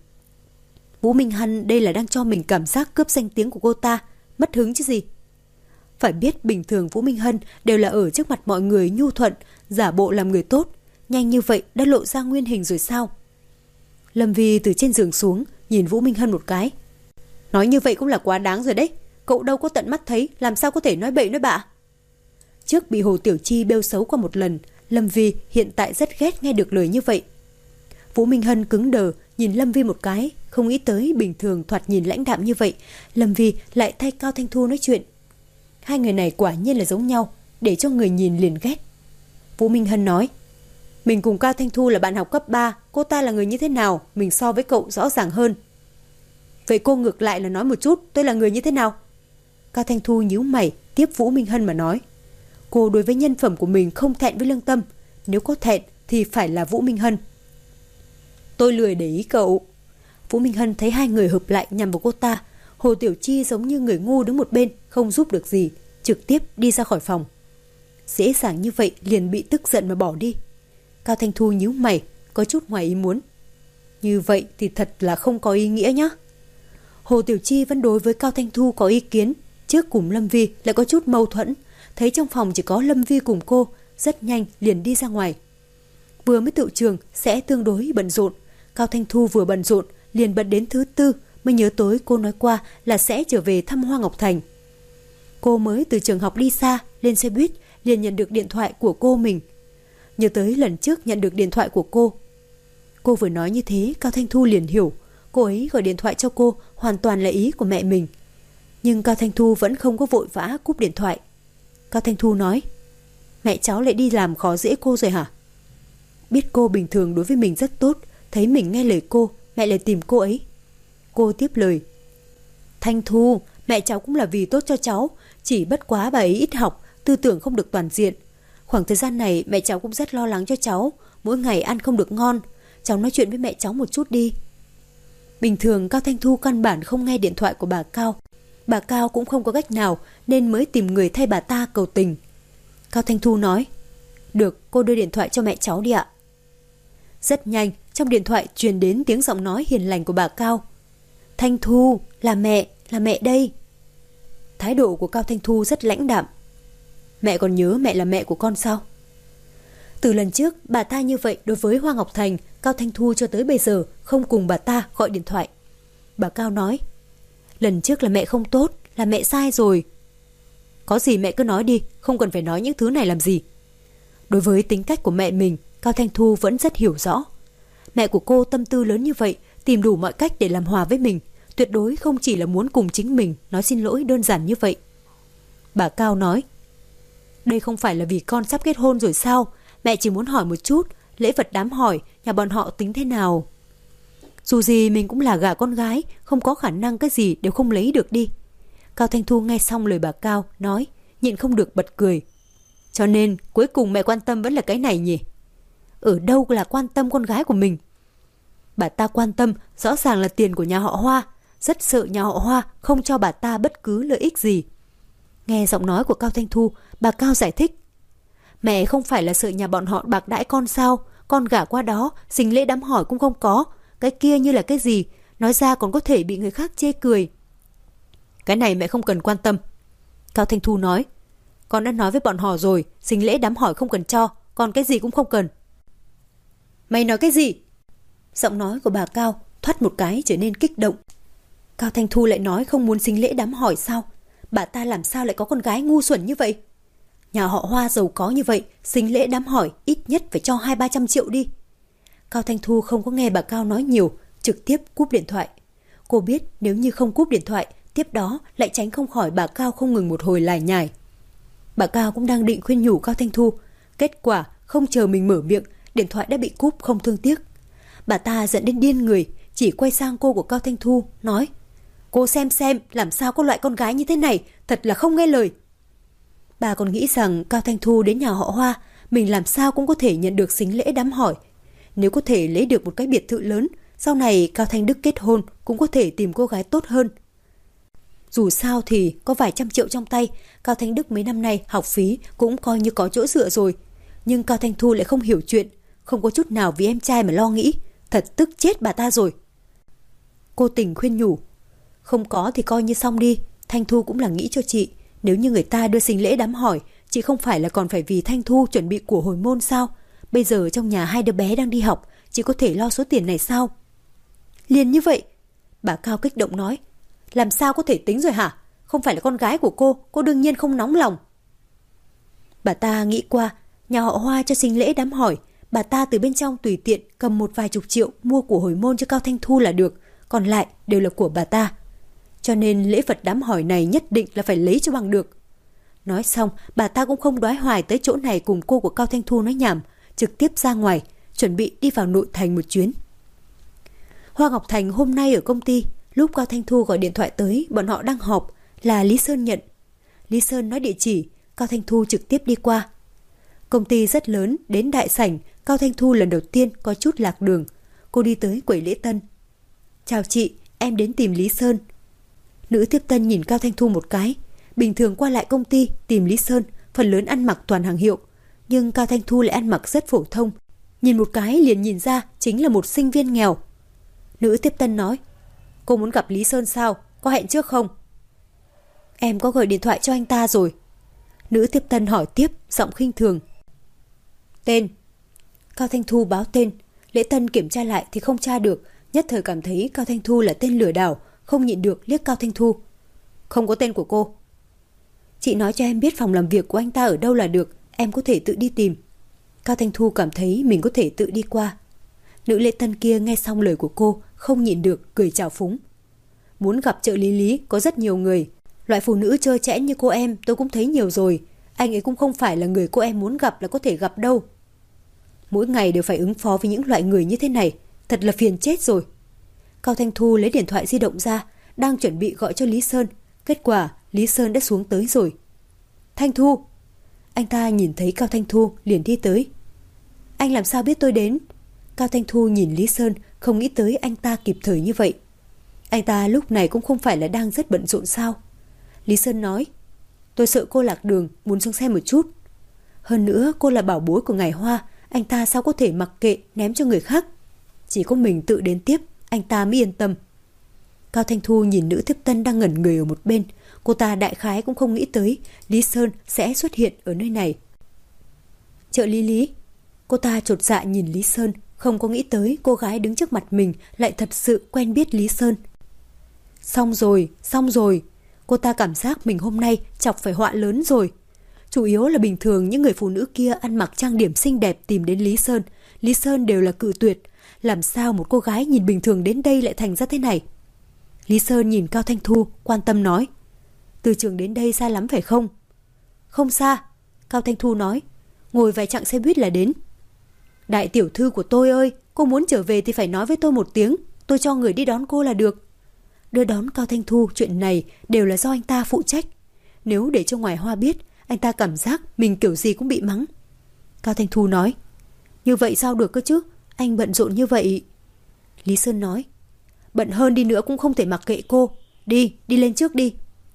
Vũ Minh Hân đây là đang cho mình cảm giác cướp danh tiếng của cô ta, mất hứng chứ gì. Phải biết bình thường Vũ Minh Hân đều là ở trước mặt mọi người nhu thuận, giả bộ làm người tốt. Nhanh như vậy đã lộ ra nguyên hình rồi sao? Lâm Vi từ trên giường xuống, nhìn Vũ Minh Hân một cái. Nói như vậy cũng là quá đáng rồi đấy. Cậu đâu có tận mắt thấy, làm sao có thể nói bậy nói bạ. Trước bị Hồ Tiểu Chi bêu xấu qua một lần, Lâm Vi hiện tại rất ghét nghe được lời như vậy. Vũ Minh Hân cứng đờ nhìn Lâm Vi một cái, không nghĩ tới bình thường thoạt nhìn lãnh đạm như vậy, Lâm Vi lại thay Cao Thanh Thu nói chuyện. Hai người này quả nhiên là giống nhau, để cho người nhìn liền ghét. Vũ Minh Hân nói, mình cùng Cao Thanh Thu là bạn học cấp ba, cô ta là người như thế nào, mình so với cậu rõ ràng hơn. Vậy cô ngược lại là nói một chút, tôi là người như thế nào? Cao Thanh Thu nhíu mày tiếp Vũ Minh Hân mà nói, cô đối với nhân phẩm của mình không thẹn với lương tâm, nếu có thẹn thì phải là Vũ Minh Hân. Tôi lười để ý cậu. Vũ Minh Hân thấy hai người hợp lại nhằm vào cô ta. Hồ Tiểu Chi giống như người ngu đứng một bên, không giúp được gì, trực tiếp đi ra khỏi phòng. Dễ dàng như vậy liền bị tức giận mà bỏ đi. Cao Thanh Thu nhíu mày, có chút ngoài ý muốn. Như vậy thì thật là không có ý nghĩa nhá. Hồ Tiểu Chi vẫn đối với Cao Thanh Thu có ý kiến, trước cùng Lâm Vi lại có chút mâu thuẫn, thấy trong phòng chỉ có Lâm Vi cùng cô, rất nhanh liền đi ra ngoài. Vừa mới tự trường sẽ tương đối bận rộn, Cao Thanh Thu vừa bận rộn liền bận đến thứ tư mới nhớ tối cô nói qua là sẽ trở về thăm Hoa Ngọc Thành. Cô mới từ trường học đi xa, lên xe buýt liền nhận được điện thoại của cô mình. Nhớ tới lần trước nhận được điện thoại của cô. Cô vừa nói như thế, Cao Thanh Thu liền hiểu, cô ấy gọi điện thoại cho cô hoàn toàn là ý của mẹ mình. Nhưng Cao Thanh Thu vẫn không có vội vã cúp điện thoại. Cao Thanh Thu nói, mẹ cháu lại đi làm khó dễ cô rồi hả? Biết cô bình thường đối với mình rất tốt, thấy mình nghe lời cô, mẹ lại tìm cô ấy. Cô tiếp lời, Thanh Thu, mẹ cháu cũng là vì tốt cho cháu, chỉ bất quá bà ấy ít học, tư tưởng không được toàn diện. Khoảng thời gian này mẹ cháu cũng rất lo lắng cho cháu, mỗi ngày ăn không được ngon. Cháu nói chuyện với mẹ cháu một chút đi. Bình thường Cao Thanh Thu căn bản không nghe điện thoại của bà Cao. Bà Cao cũng không có cách nào nên mới tìm người thay bà ta cầu tình. Cao Thanh Thu nói, được, cô đưa điện thoại cho mẹ cháu đi ạ. Rất nhanh, trong điện thoại truyền đến tiếng giọng nói hiền lành của bà Cao. Thanh Thu, là mẹ, là mẹ đây. Thái độ của Cao Thanh Thu rất lãnh đạm. Mẹ còn nhớ mẹ là mẹ của con sao? Từ lần trước bà ta như vậy đối với Hoa Ngọc Thành, Cao Thanh Thu cho tới bây giờ không cùng bà ta gọi điện thoại. Bà Cao nói, lần trước là mẹ không tốt, là mẹ sai rồi. Có gì mẹ cứ nói đi, không cần phải nói những thứ này làm gì. Đối với tính cách của mẹ mình, Cao Thanh Thu vẫn rất hiểu rõ. Mẹ của cô tâm tư lớn như vậy, tìm đủ mọi cách để làm hòa với mình, tuyệt đối không chỉ là muốn cùng chính mình nói xin lỗi đơn giản như vậy. Bà Cao nói, đây không phải là vì con sắp kết hôn rồi sao? Mẹ chỉ muốn hỏi một chút, lễ vật đám hỏi, nhà bọn họ tính thế nào? Dù gì mình cũng là gả con gái, không có khả năng cái gì đều không lấy được đi. Cao Thanh Thu nghe xong lời bà Cao nói, nhịn không được bật cười. Cho nên cuối cùng mẹ quan tâm vẫn là cái này nhỉ? Ở đâu là quan tâm con gái của mình? Bà ta quan tâm rõ ràng là tiền của nhà họ Hoa, rất sợ nhà họ Hoa không cho bà ta bất cứ lợi ích gì. Nghe giọng nói của Cao Thanh Thu, bà Cao giải thích. Mẹ không phải là sợ nhà bọn họ bạc đãi con sao? Con gả qua đó, sinh lễ đám hỏi cũng không có. Cái kia như là cái gì? Nói ra còn có thể bị người khác chê cười. Cái này mẹ không cần quan tâm. Cao Thanh Thu nói. Con đã nói với bọn họ rồi, sinh lễ đám hỏi không cần cho, còn cái gì cũng không cần. Mày nói cái gì? Giọng nói của bà Cao thoát một cái trở nên kích động. Cao Thanh Thu lại nói không muốn sinh lễ đám hỏi sao? Bà ta làm sao lại có con gái ngu xuẩn như vậy? Nhà họ Hoa giàu có như vậy, sinh lễ đám hỏi ít nhất phải cho hai ba trăm triệu đi. Cao Thanh Thu không có nghe bà Cao nói nhiều, trực tiếp cúp điện thoại. Cô biết nếu như không cúp điện thoại, tiếp đó lại tránh không khỏi bà Cao không ngừng một hồi lải nhải. Bà Cao cũng đang định khuyên nhủ Cao Thanh Thu, kết quả không chờ mình mở miệng, điện thoại đã bị cúp không thương tiếc. Bà ta giận đến điên người, chỉ quay sang cô của Cao Thanh Thu, nói: Cô xem xem, làm sao có loại con gái như thế này, thật là không nghe lời. Bà còn nghĩ rằng Cao Thanh Thu đến nhà họ Hoa, mình làm sao cũng có thể nhận được sính lễ đám hỏi. Nếu có thể lấy được một cái biệt thự lớn, sau này Cao Thanh Đức kết hôn cũng có thể tìm cô gái tốt hơn. Dù sao thì có vài trăm triệu trong tay, Cao Thanh Đức mấy năm nay học phí cũng coi như có chỗ dựa rồi. Nhưng Cao Thanh Thu lại không hiểu chuyện, không có chút nào vì em trai mà lo nghĩ, thật tức chết bà ta rồi. Cô Tình khuyên nhủ, không có thì coi như xong đi, Thanh Thu cũng là nghĩ cho chị. Nếu như người ta đưa sinh lễ đám hỏi, chị không phải là còn phải vì Thanh Thu chuẩn bị của hồi môn sao? Bây giờ trong nhà hai đứa bé đang đi học, chị có thể lo số tiền này sao? Liền như vậy, bà Cao kích động nói. Làm sao có thể tính rồi hả? Không phải là con gái của cô, cô đương nhiên không nóng lòng. Bà ta nghĩ qua, nhà họ Hoa cho sinh lễ đám hỏi, bà ta từ bên trong tùy tiện cầm một vài chục triệu mua của hồi môn cho Cao Thanh Thu là được, còn lại đều là của bà ta. Cho nên lễ vật đám hỏi này nhất định là phải lấy cho bằng được. Nói xong, bà ta cũng không đoái hoài tới chỗ này cùng cô của Cao Thanh Thu nói nhảm, trực tiếp ra ngoài, chuẩn bị đi vào nội thành một chuyến. Hoa Ngọc Thành hôm nay ở công ty, lúc Cao Thanh Thu gọi điện thoại tới, bọn họ đang họp, là Lý Sơn nhận. Lý Sơn nói địa chỉ, Cao Thanh Thu trực tiếp đi qua. Công ty rất lớn, đến đại sảnh, Cao Thanh Thu lần đầu tiên có chút lạc đường. Cô đi tới quầy lễ tân. Chào chị, em đến tìm Lý Sơn. Nữ tiếp tân nhìn Cao Thanh Thu một cái. Bình thường qua lại công ty tìm Lý Sơn, phần lớn ăn mặc toàn hàng hiệu, nhưng Cao Thanh Thu lại ăn mặc rất phổ thông, nhìn một cái liền nhìn ra chính là một sinh viên nghèo. Nữ tiếp tân nói, cô muốn gặp Lý Sơn sao, có hẹn trước không? Em có gọi điện thoại cho anh ta rồi. Nữ tiếp tân hỏi tiếp, giọng khinh thường. Tên? Cao Thanh Thu báo tên. Lễ tân kiểm tra lại thì không tra được, nhất thời cảm thấy Cao Thanh Thu là tên lừa đảo, không nhịn được liếc Cao Thanh Thu. Không có tên của cô. Chị nói cho em biết phòng làm việc của anh ta ở đâu là được, em có thể tự đi tìm. Cao Thanh Thu cảm thấy mình có thể tự đi qua. Nữ lễ tân kia nghe xong lời của cô, không nhịn được cười chào phúng. Muốn gặp trợ lý Lý có rất nhiều người, loại phụ nữ trơ trẽn như cô em tôi cũng thấy nhiều rồi, anh ấy cũng không phải là người cô em muốn gặp là có thể gặp đâu. Mỗi ngày đều phải ứng phó với những loại người như thế này, thật là phiền chết rồi. Cao Thanh Thu lấy điện thoại di động ra, đang chuẩn bị gọi cho Lý Sơn, kết quả Lý Sơn đã xuống tới rồi. Thanh Thu. Anh ta nhìn thấy Cao Thanh Thu liền đi tới. Anh làm sao biết tôi đến? Cao Thanh Thu nhìn Lý Sơn, không nghĩ tới anh ta kịp thời như vậy. Anh ta lúc này cũng không phải là đang rất bận rộn sao? Lý Sơn nói, tôi sợ cô lạc đường, muốn xuống xe một chút. Hơn nữa cô là bảo bối của ngài Hoa, anh ta sao có thể mặc kệ ném cho người khác? Chỉ có mình tự đến tiếp, anh ta mới yên tâm. Cao Thanh Thu nhìn nữ tiếp tân đang ngẩn người ở một bên, cô ta đại khái cũng không nghĩ tới Lý Sơn sẽ xuất hiện ở nơi này. Trợ lý Lý. Cô ta chột dạ nhìn Lý Sơn, không có nghĩ tới cô gái đứng trước mặt mình lại thật sự quen biết Lý Sơn. Xong rồi, xong rồi. Cô ta cảm giác mình hôm nay chọc phải họa lớn rồi. Chủ yếu là bình thường những người phụ nữ kia ăn mặc trang điểm xinh đẹp tìm đến Lý Sơn, Lý Sơn đều là cự tuyệt. Làm sao một cô gái nhìn bình thường đến đây lại thành ra thế này? Lý Sơn nhìn Cao Thanh Thu, quan tâm nói, từ trường đến đây xa lắm phải không? Không xa. Cao Thanh Thu nói, ngồi vài chặng xe buýt là đến. Đại tiểu thư của tôi ơi, cô muốn trở về thì phải nói với tôi một tiếng. tôi cho người đi đón cô là được. Đưa đón Cao Thanh Thu chuyện này đều là do anh ta phụ trách. Nếu để cho ngoài Hoa biết, anh ta cảm giác mình kiểu gì cũng bị mắng. Cao Thanh Thu nói, như vậy sao được cơ chứ, anh bận rộn như vậy. Lý Sơn nói, bận hơn đi nữa cũng không thể mặc kệ cô. Đi, đi lên trước đi.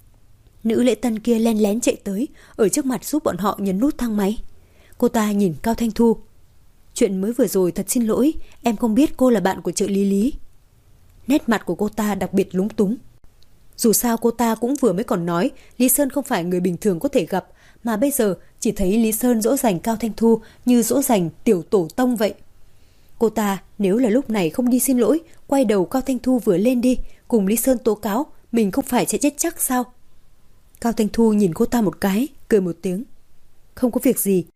Nữ lễ tân kia len lén chạy tới, ở trước mặt giúp bọn họ nhấn nút thang máy. Cô ta nhìn Cao Thanh Thu. Chuyện mới vừa rồi thật xin lỗi, em không biết cô là bạn của trợ lý Lý. Nét mặt của cô ta đặc biệt lúng túng. Dù sao cô ta cũng vừa mới còn nói Lý Sơn không phải người bình thường có thể gặp, mà bây giờ chỉ thấy Lý Sơn dỗ dành Cao Thanh Thu như dỗ dành tiểu tổ tông vậy. Cô ta nếu là lúc này không đi xin lỗi, quay đầu Cao Thanh Thu vừa lên đi, cùng Lý Sơn tố cáo, mình không phải sẽ chết chắc sao? Cao Thanh Thu nhìn cô ta một cái, cười một tiếng. Không có việc gì.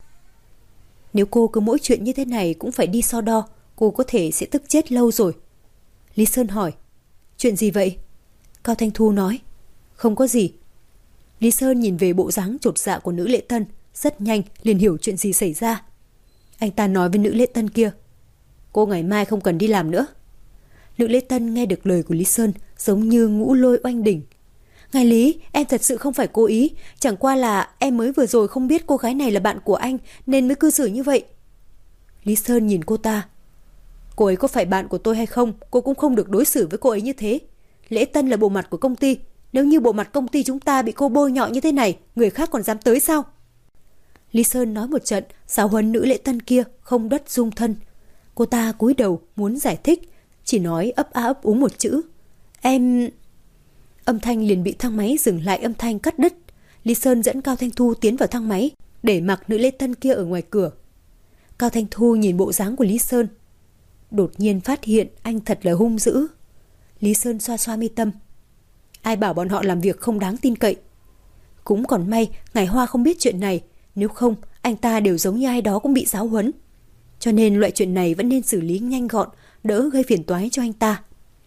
Nếu cô cứ mỗi chuyện như thế này cũng phải đi so đo, cô có thể sẽ tức chết lâu rồi. Lý Sơn hỏi, chuyện gì vậy? Cao Thanh Thu nói, không có gì. Lý Sơn nhìn về bộ dáng chột dạ của nữ lễ tân, rất nhanh liền hiểu chuyện gì xảy ra. Anh ta nói với nữ lễ tân kia, cô ngày mai không cần đi làm nữa. Nữ lễ tân nghe được lời của Lý Sơn giống như ngũ lôi oanh đỉnh. Ngài Lý, em thật sự không phải cố ý, chẳng qua là em mới vừa rồi không biết cô gái này là bạn của anh nên mới cư xử như vậy. Lý Sơn nhìn cô ta, cô ấy có phải bạn của tôi hay không, cô cũng không được đối xử với cô ấy như thế. Lễ tân là bộ mặt của công ty, nếu như bộ mặt công ty chúng ta bị cô bôi nhọ như thế này, người khác còn dám tới sao? Lý Sơn nói một trận, giáo huấn nữ lễ tân kia không đất dung thân. Cô ta cúi đầu muốn giải thích, chỉ nói ấp a ấp úng một chữ, em... Âm thanh liền bị thang máy dừng lại âm thanh cắt đứt. Lý Sơn dẫn Cao Thanh Thu tiến vào thang máy, để mặc nữ lễ tân kia ở ngoài cửa. Cao Thanh Thu nhìn bộ dáng của Lý Sơn, đột nhiên phát hiện anh thật là hung dữ. Lý Sơn xoa xoa mi tâm. Ai bảo bọn họ làm việc không đáng tin cậy. Cũng còn may Ngài Hoa không biết chuyện này, nếu không anh ta đều giống như ai đó cũng bị giáo huấn. Cho nên loại chuyện này vẫn nên xử lý nhanh gọn, đỡ gây phiền toái cho anh ta.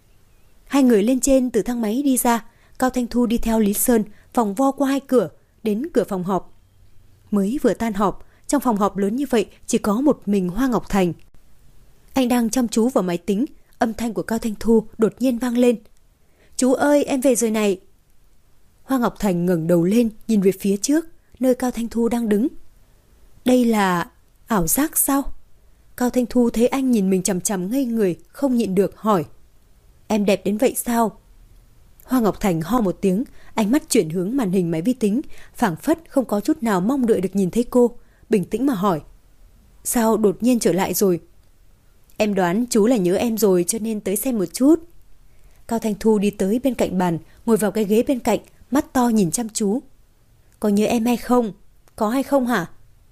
Hai người lên trên từ thang máy đi ra, Cao Thanh Thu đi theo Lý Sơn vòng vo qua hai cửa, đến cửa phòng họp. Mới vừa tan họp, trong phòng họp lớn như vậy chỉ có một mình Hoa Ngọc Thành. Anh đang chăm chú vào máy tính, âm thanh của Cao Thanh Thu đột nhiên vang lên. Chú ơi, em về rồi này. Hoa Ngọc Thành ngẩng đầu lên nhìn về phía trước, nơi Cao Thanh Thu đang đứng. Đây là ảo giác sao? Cao Thanh Thu thấy anh nhìn mình chằm chằm ngây người, không nhịn được hỏi. Em đẹp đến vậy sao? Hoa Ngọc Thành ho một tiếng, ánh mắt chuyển hướng màn hình máy vi tính, phảng phất không có chút nào mong đợi được nhìn thấy cô, bình tĩnh mà hỏi. Sao đột nhiên trở lại rồi? Em đoán chú là nhớ em rồi cho nên tới xem một chút. Cao Thanh Thu đi tới bên cạnh bàn, ngồi vào cái ghế bên cạnh, mắt to nhìn chăm chú. Có nhớ em hay không? Có hay không hả?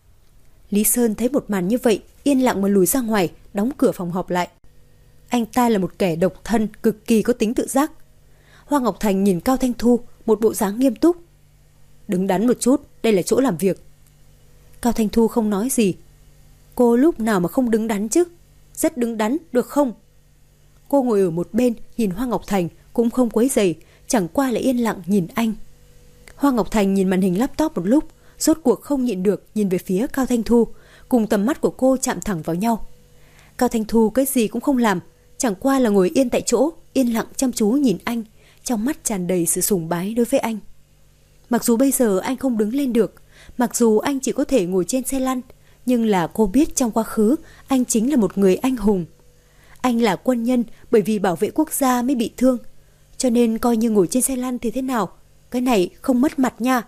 Lý Sơn thấy một màn như vậy, yên lặng mà lùi ra ngoài, đóng cửa phòng họp lại. Anh ta là một kẻ độc thân, cực kỳ có tính tự giác. Hoa Ngọc Thành nhìn Cao Thanh Thu, một bộ dáng nghiêm túc. Đứng đắn một chút, đây là chỗ làm việc. Cao Thanh Thu không nói gì. Cô lúc nào mà không đứng đắn chứ? Rất đứng đắn, được không? Cô ngồi ở một bên, nhìn Hoa Ngọc Thành, cũng không quấy rầy, chẳng qua là yên lặng nhìn anh. Hoa Ngọc Thành nhìn màn hình laptop một lúc, rốt cuộc không nhịn được nhìn về phía Cao Thanh Thu, cùng tầm mắt của cô chạm thẳng vào nhau. Cao Thanh Thu cái gì cũng không làm, chẳng qua là ngồi yên tại chỗ, yên lặng chăm chú nhìn anh, trong mắt tràn đầy sự sùng bái đối với anh. Mặc dù bây giờ anh không đứng lên được, mặc dù anh chỉ có thể ngồi trên xe lăn, nhưng là cô biết trong quá khứ anh chính là một người anh hùng. Anh là quân nhân bởi vì bảo vệ quốc gia mới bị thương, cho nên coi như ngồi trên xe lăn thì thế nào, cái này không mất mặt nha.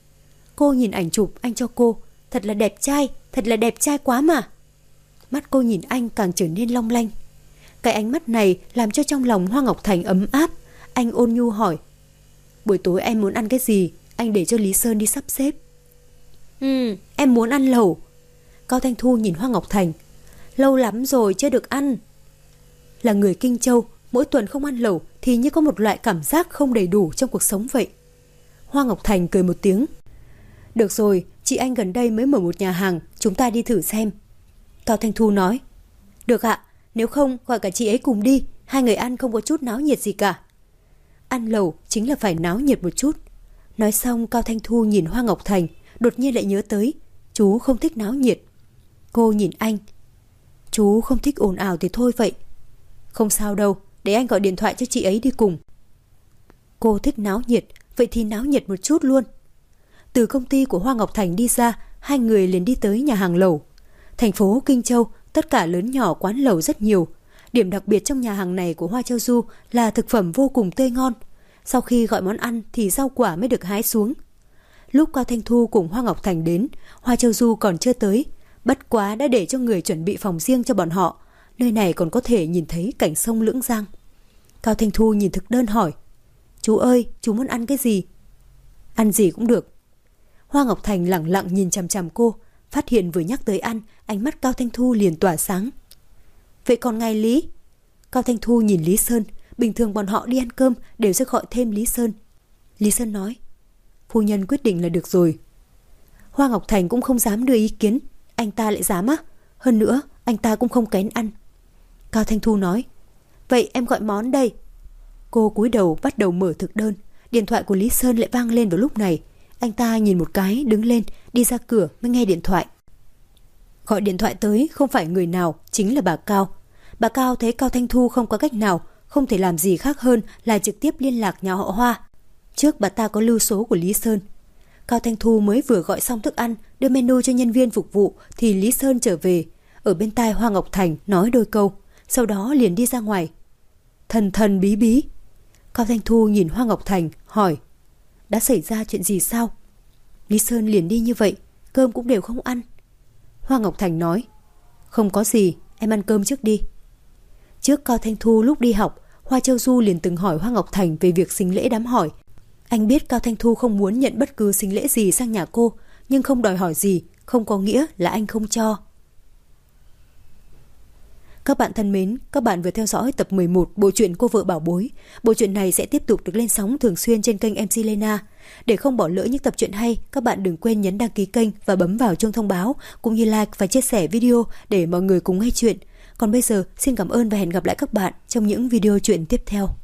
Cô nhìn ảnh chụp anh cho cô, thật là đẹp trai, thật là đẹp trai quá mà. Mắt cô nhìn anh càng trở nên long lanh. Cái ánh mắt này làm cho trong lòng Hoa Ngọc Thành ấm áp. Anh ôn nhu hỏi, buổi tối em muốn ăn cái gì? Anh để cho Lý Sơn đi sắp xếp. Ừ, em muốn ăn lẩu. Cao Thanh Thu nhìn Hoa Ngọc Thành. Lâu lắm rồi chưa được ăn. Là người Kinh Châu, mỗi tuần không ăn lẩu thì như có một loại cảm giác không đầy đủ trong cuộc sống vậy. Hoa Ngọc Thành cười một tiếng. Được rồi, chị anh gần đây mới mở một nhà hàng, chúng ta đi thử xem. Cao Thanh Thu nói. Được ạ, nếu không gọi cả chị ấy cùng đi, hai người ăn không có chút náo nhiệt gì cả. Ăn lẩu chính là phải náo nhiệt một chút. Nói xong Cao Thanh Thu nhìn Hoa Ngọc Thành, đột nhiên lại nhớ tới, chú không thích náo nhiệt. Cô nhìn anh. Chú không thích ồn ào thì thôi vậy. Không sao đâu, để anh gọi điện thoại cho chị ấy đi cùng. Cô thích náo nhiệt, vậy thì náo nhiệt một chút luôn. Từ công ty của Hoa Ngọc Thành đi ra, hai người liền đi tới nhà hàng lẩu. Thành phố Kinh Châu, tất cả lớn nhỏ quán lẩu rất nhiều. Điểm đặc biệt trong nhà hàng này của Hoa Châu Du là thực phẩm vô cùng tươi ngon. Sau khi gọi món ăn thì rau quả mới được hái xuống. Lúc Cao Thanh Thu cùng Hoa Ngọc Thành đến, Hoa Châu Du còn chưa tới. Bất quá đã để cho người chuẩn bị phòng riêng cho bọn họ. Nơi này còn có thể nhìn thấy cảnh sông Lưỡng Giang. Cao Thanh Thu nhìn thực đơn hỏi: Chú ơi, chú muốn ăn cái gì? Ăn gì cũng được. Hoa Ngọc Thành lẳng lặng nhìn chằm chằm cô, phát hiện vừa nhắc tới ăn, ánh mắt Cao Thanh Thu liền tỏa sáng. Vậy còn ngài Lý? Cao Thanh Thu nhìn Lý Sơn, bình thường bọn họ đi ăn cơm đều sẽ gọi thêm Lý Sơn. Lý Sơn nói: Phu nhân quyết định là được rồi. Hoa Ngọc Thành cũng không dám đưa ý kiến. Anh ta lại dám á? Hơn nữa, anh ta cũng không kén ăn. Cao Thanh Thu nói: Vậy em gọi món đây. Cô cúi đầu bắt đầu mở thực đơn. Điện thoại của Lý Sơn lại vang lên vào lúc này. Anh ta nhìn một cái, đứng lên, đi ra cửa mới nghe điện thoại. Gọi điện thoại tới không phải người nào, chính là bà Cao. Bà Cao thấy Cao Thanh Thu không có cách nào, không thể làm gì khác hơn là trực tiếp liên lạc nhà họ Hoa. Trước bà ta có lưu số của Lý Sơn. Cao Thanh Thu mới vừa gọi xong thức ăn, đưa menu cho nhân viên phục vụ thì Lý Sơn trở về. Ở bên tai Hoa Ngọc Thành nói đôi câu, sau đó liền đi ra ngoài. Thần thần bí bí. Cao Thanh Thu nhìn Hoa Ngọc Thành hỏi: Đã xảy ra chuyện gì sao? Lý Sơn liền đi như vậy, cơm cũng đều không ăn. Hoa Ngọc Thành nói: Không có gì, em ăn cơm trước đi. Trước Cao Thanh Thu lúc đi học, Hoa Châu Du liền từng hỏi Hoa Ngọc Thành về việc sính lễ đám hỏi. Anh biết Cao Thanh Thu không muốn nhận bất cứ sính lễ gì sang nhà cô, nhưng không đòi hỏi gì, không có nghĩa là anh không cho. Các bạn thân mến, các bạn vừa theo dõi tập mười một bộ truyện Cô Vợ Bảo Bối. Bộ truyện này sẽ tiếp tục được lên sóng thường xuyên trên kênh em xê Lena. Để không bỏ lỡ những tập truyện hay, các bạn đừng quên nhấn đăng ký kênh và bấm vào chuông thông báo, cũng như like và chia sẻ video để mọi người cùng nghe chuyện. Còn bây giờ, xin cảm ơn và hẹn gặp lại các bạn trong những video truyện tiếp theo.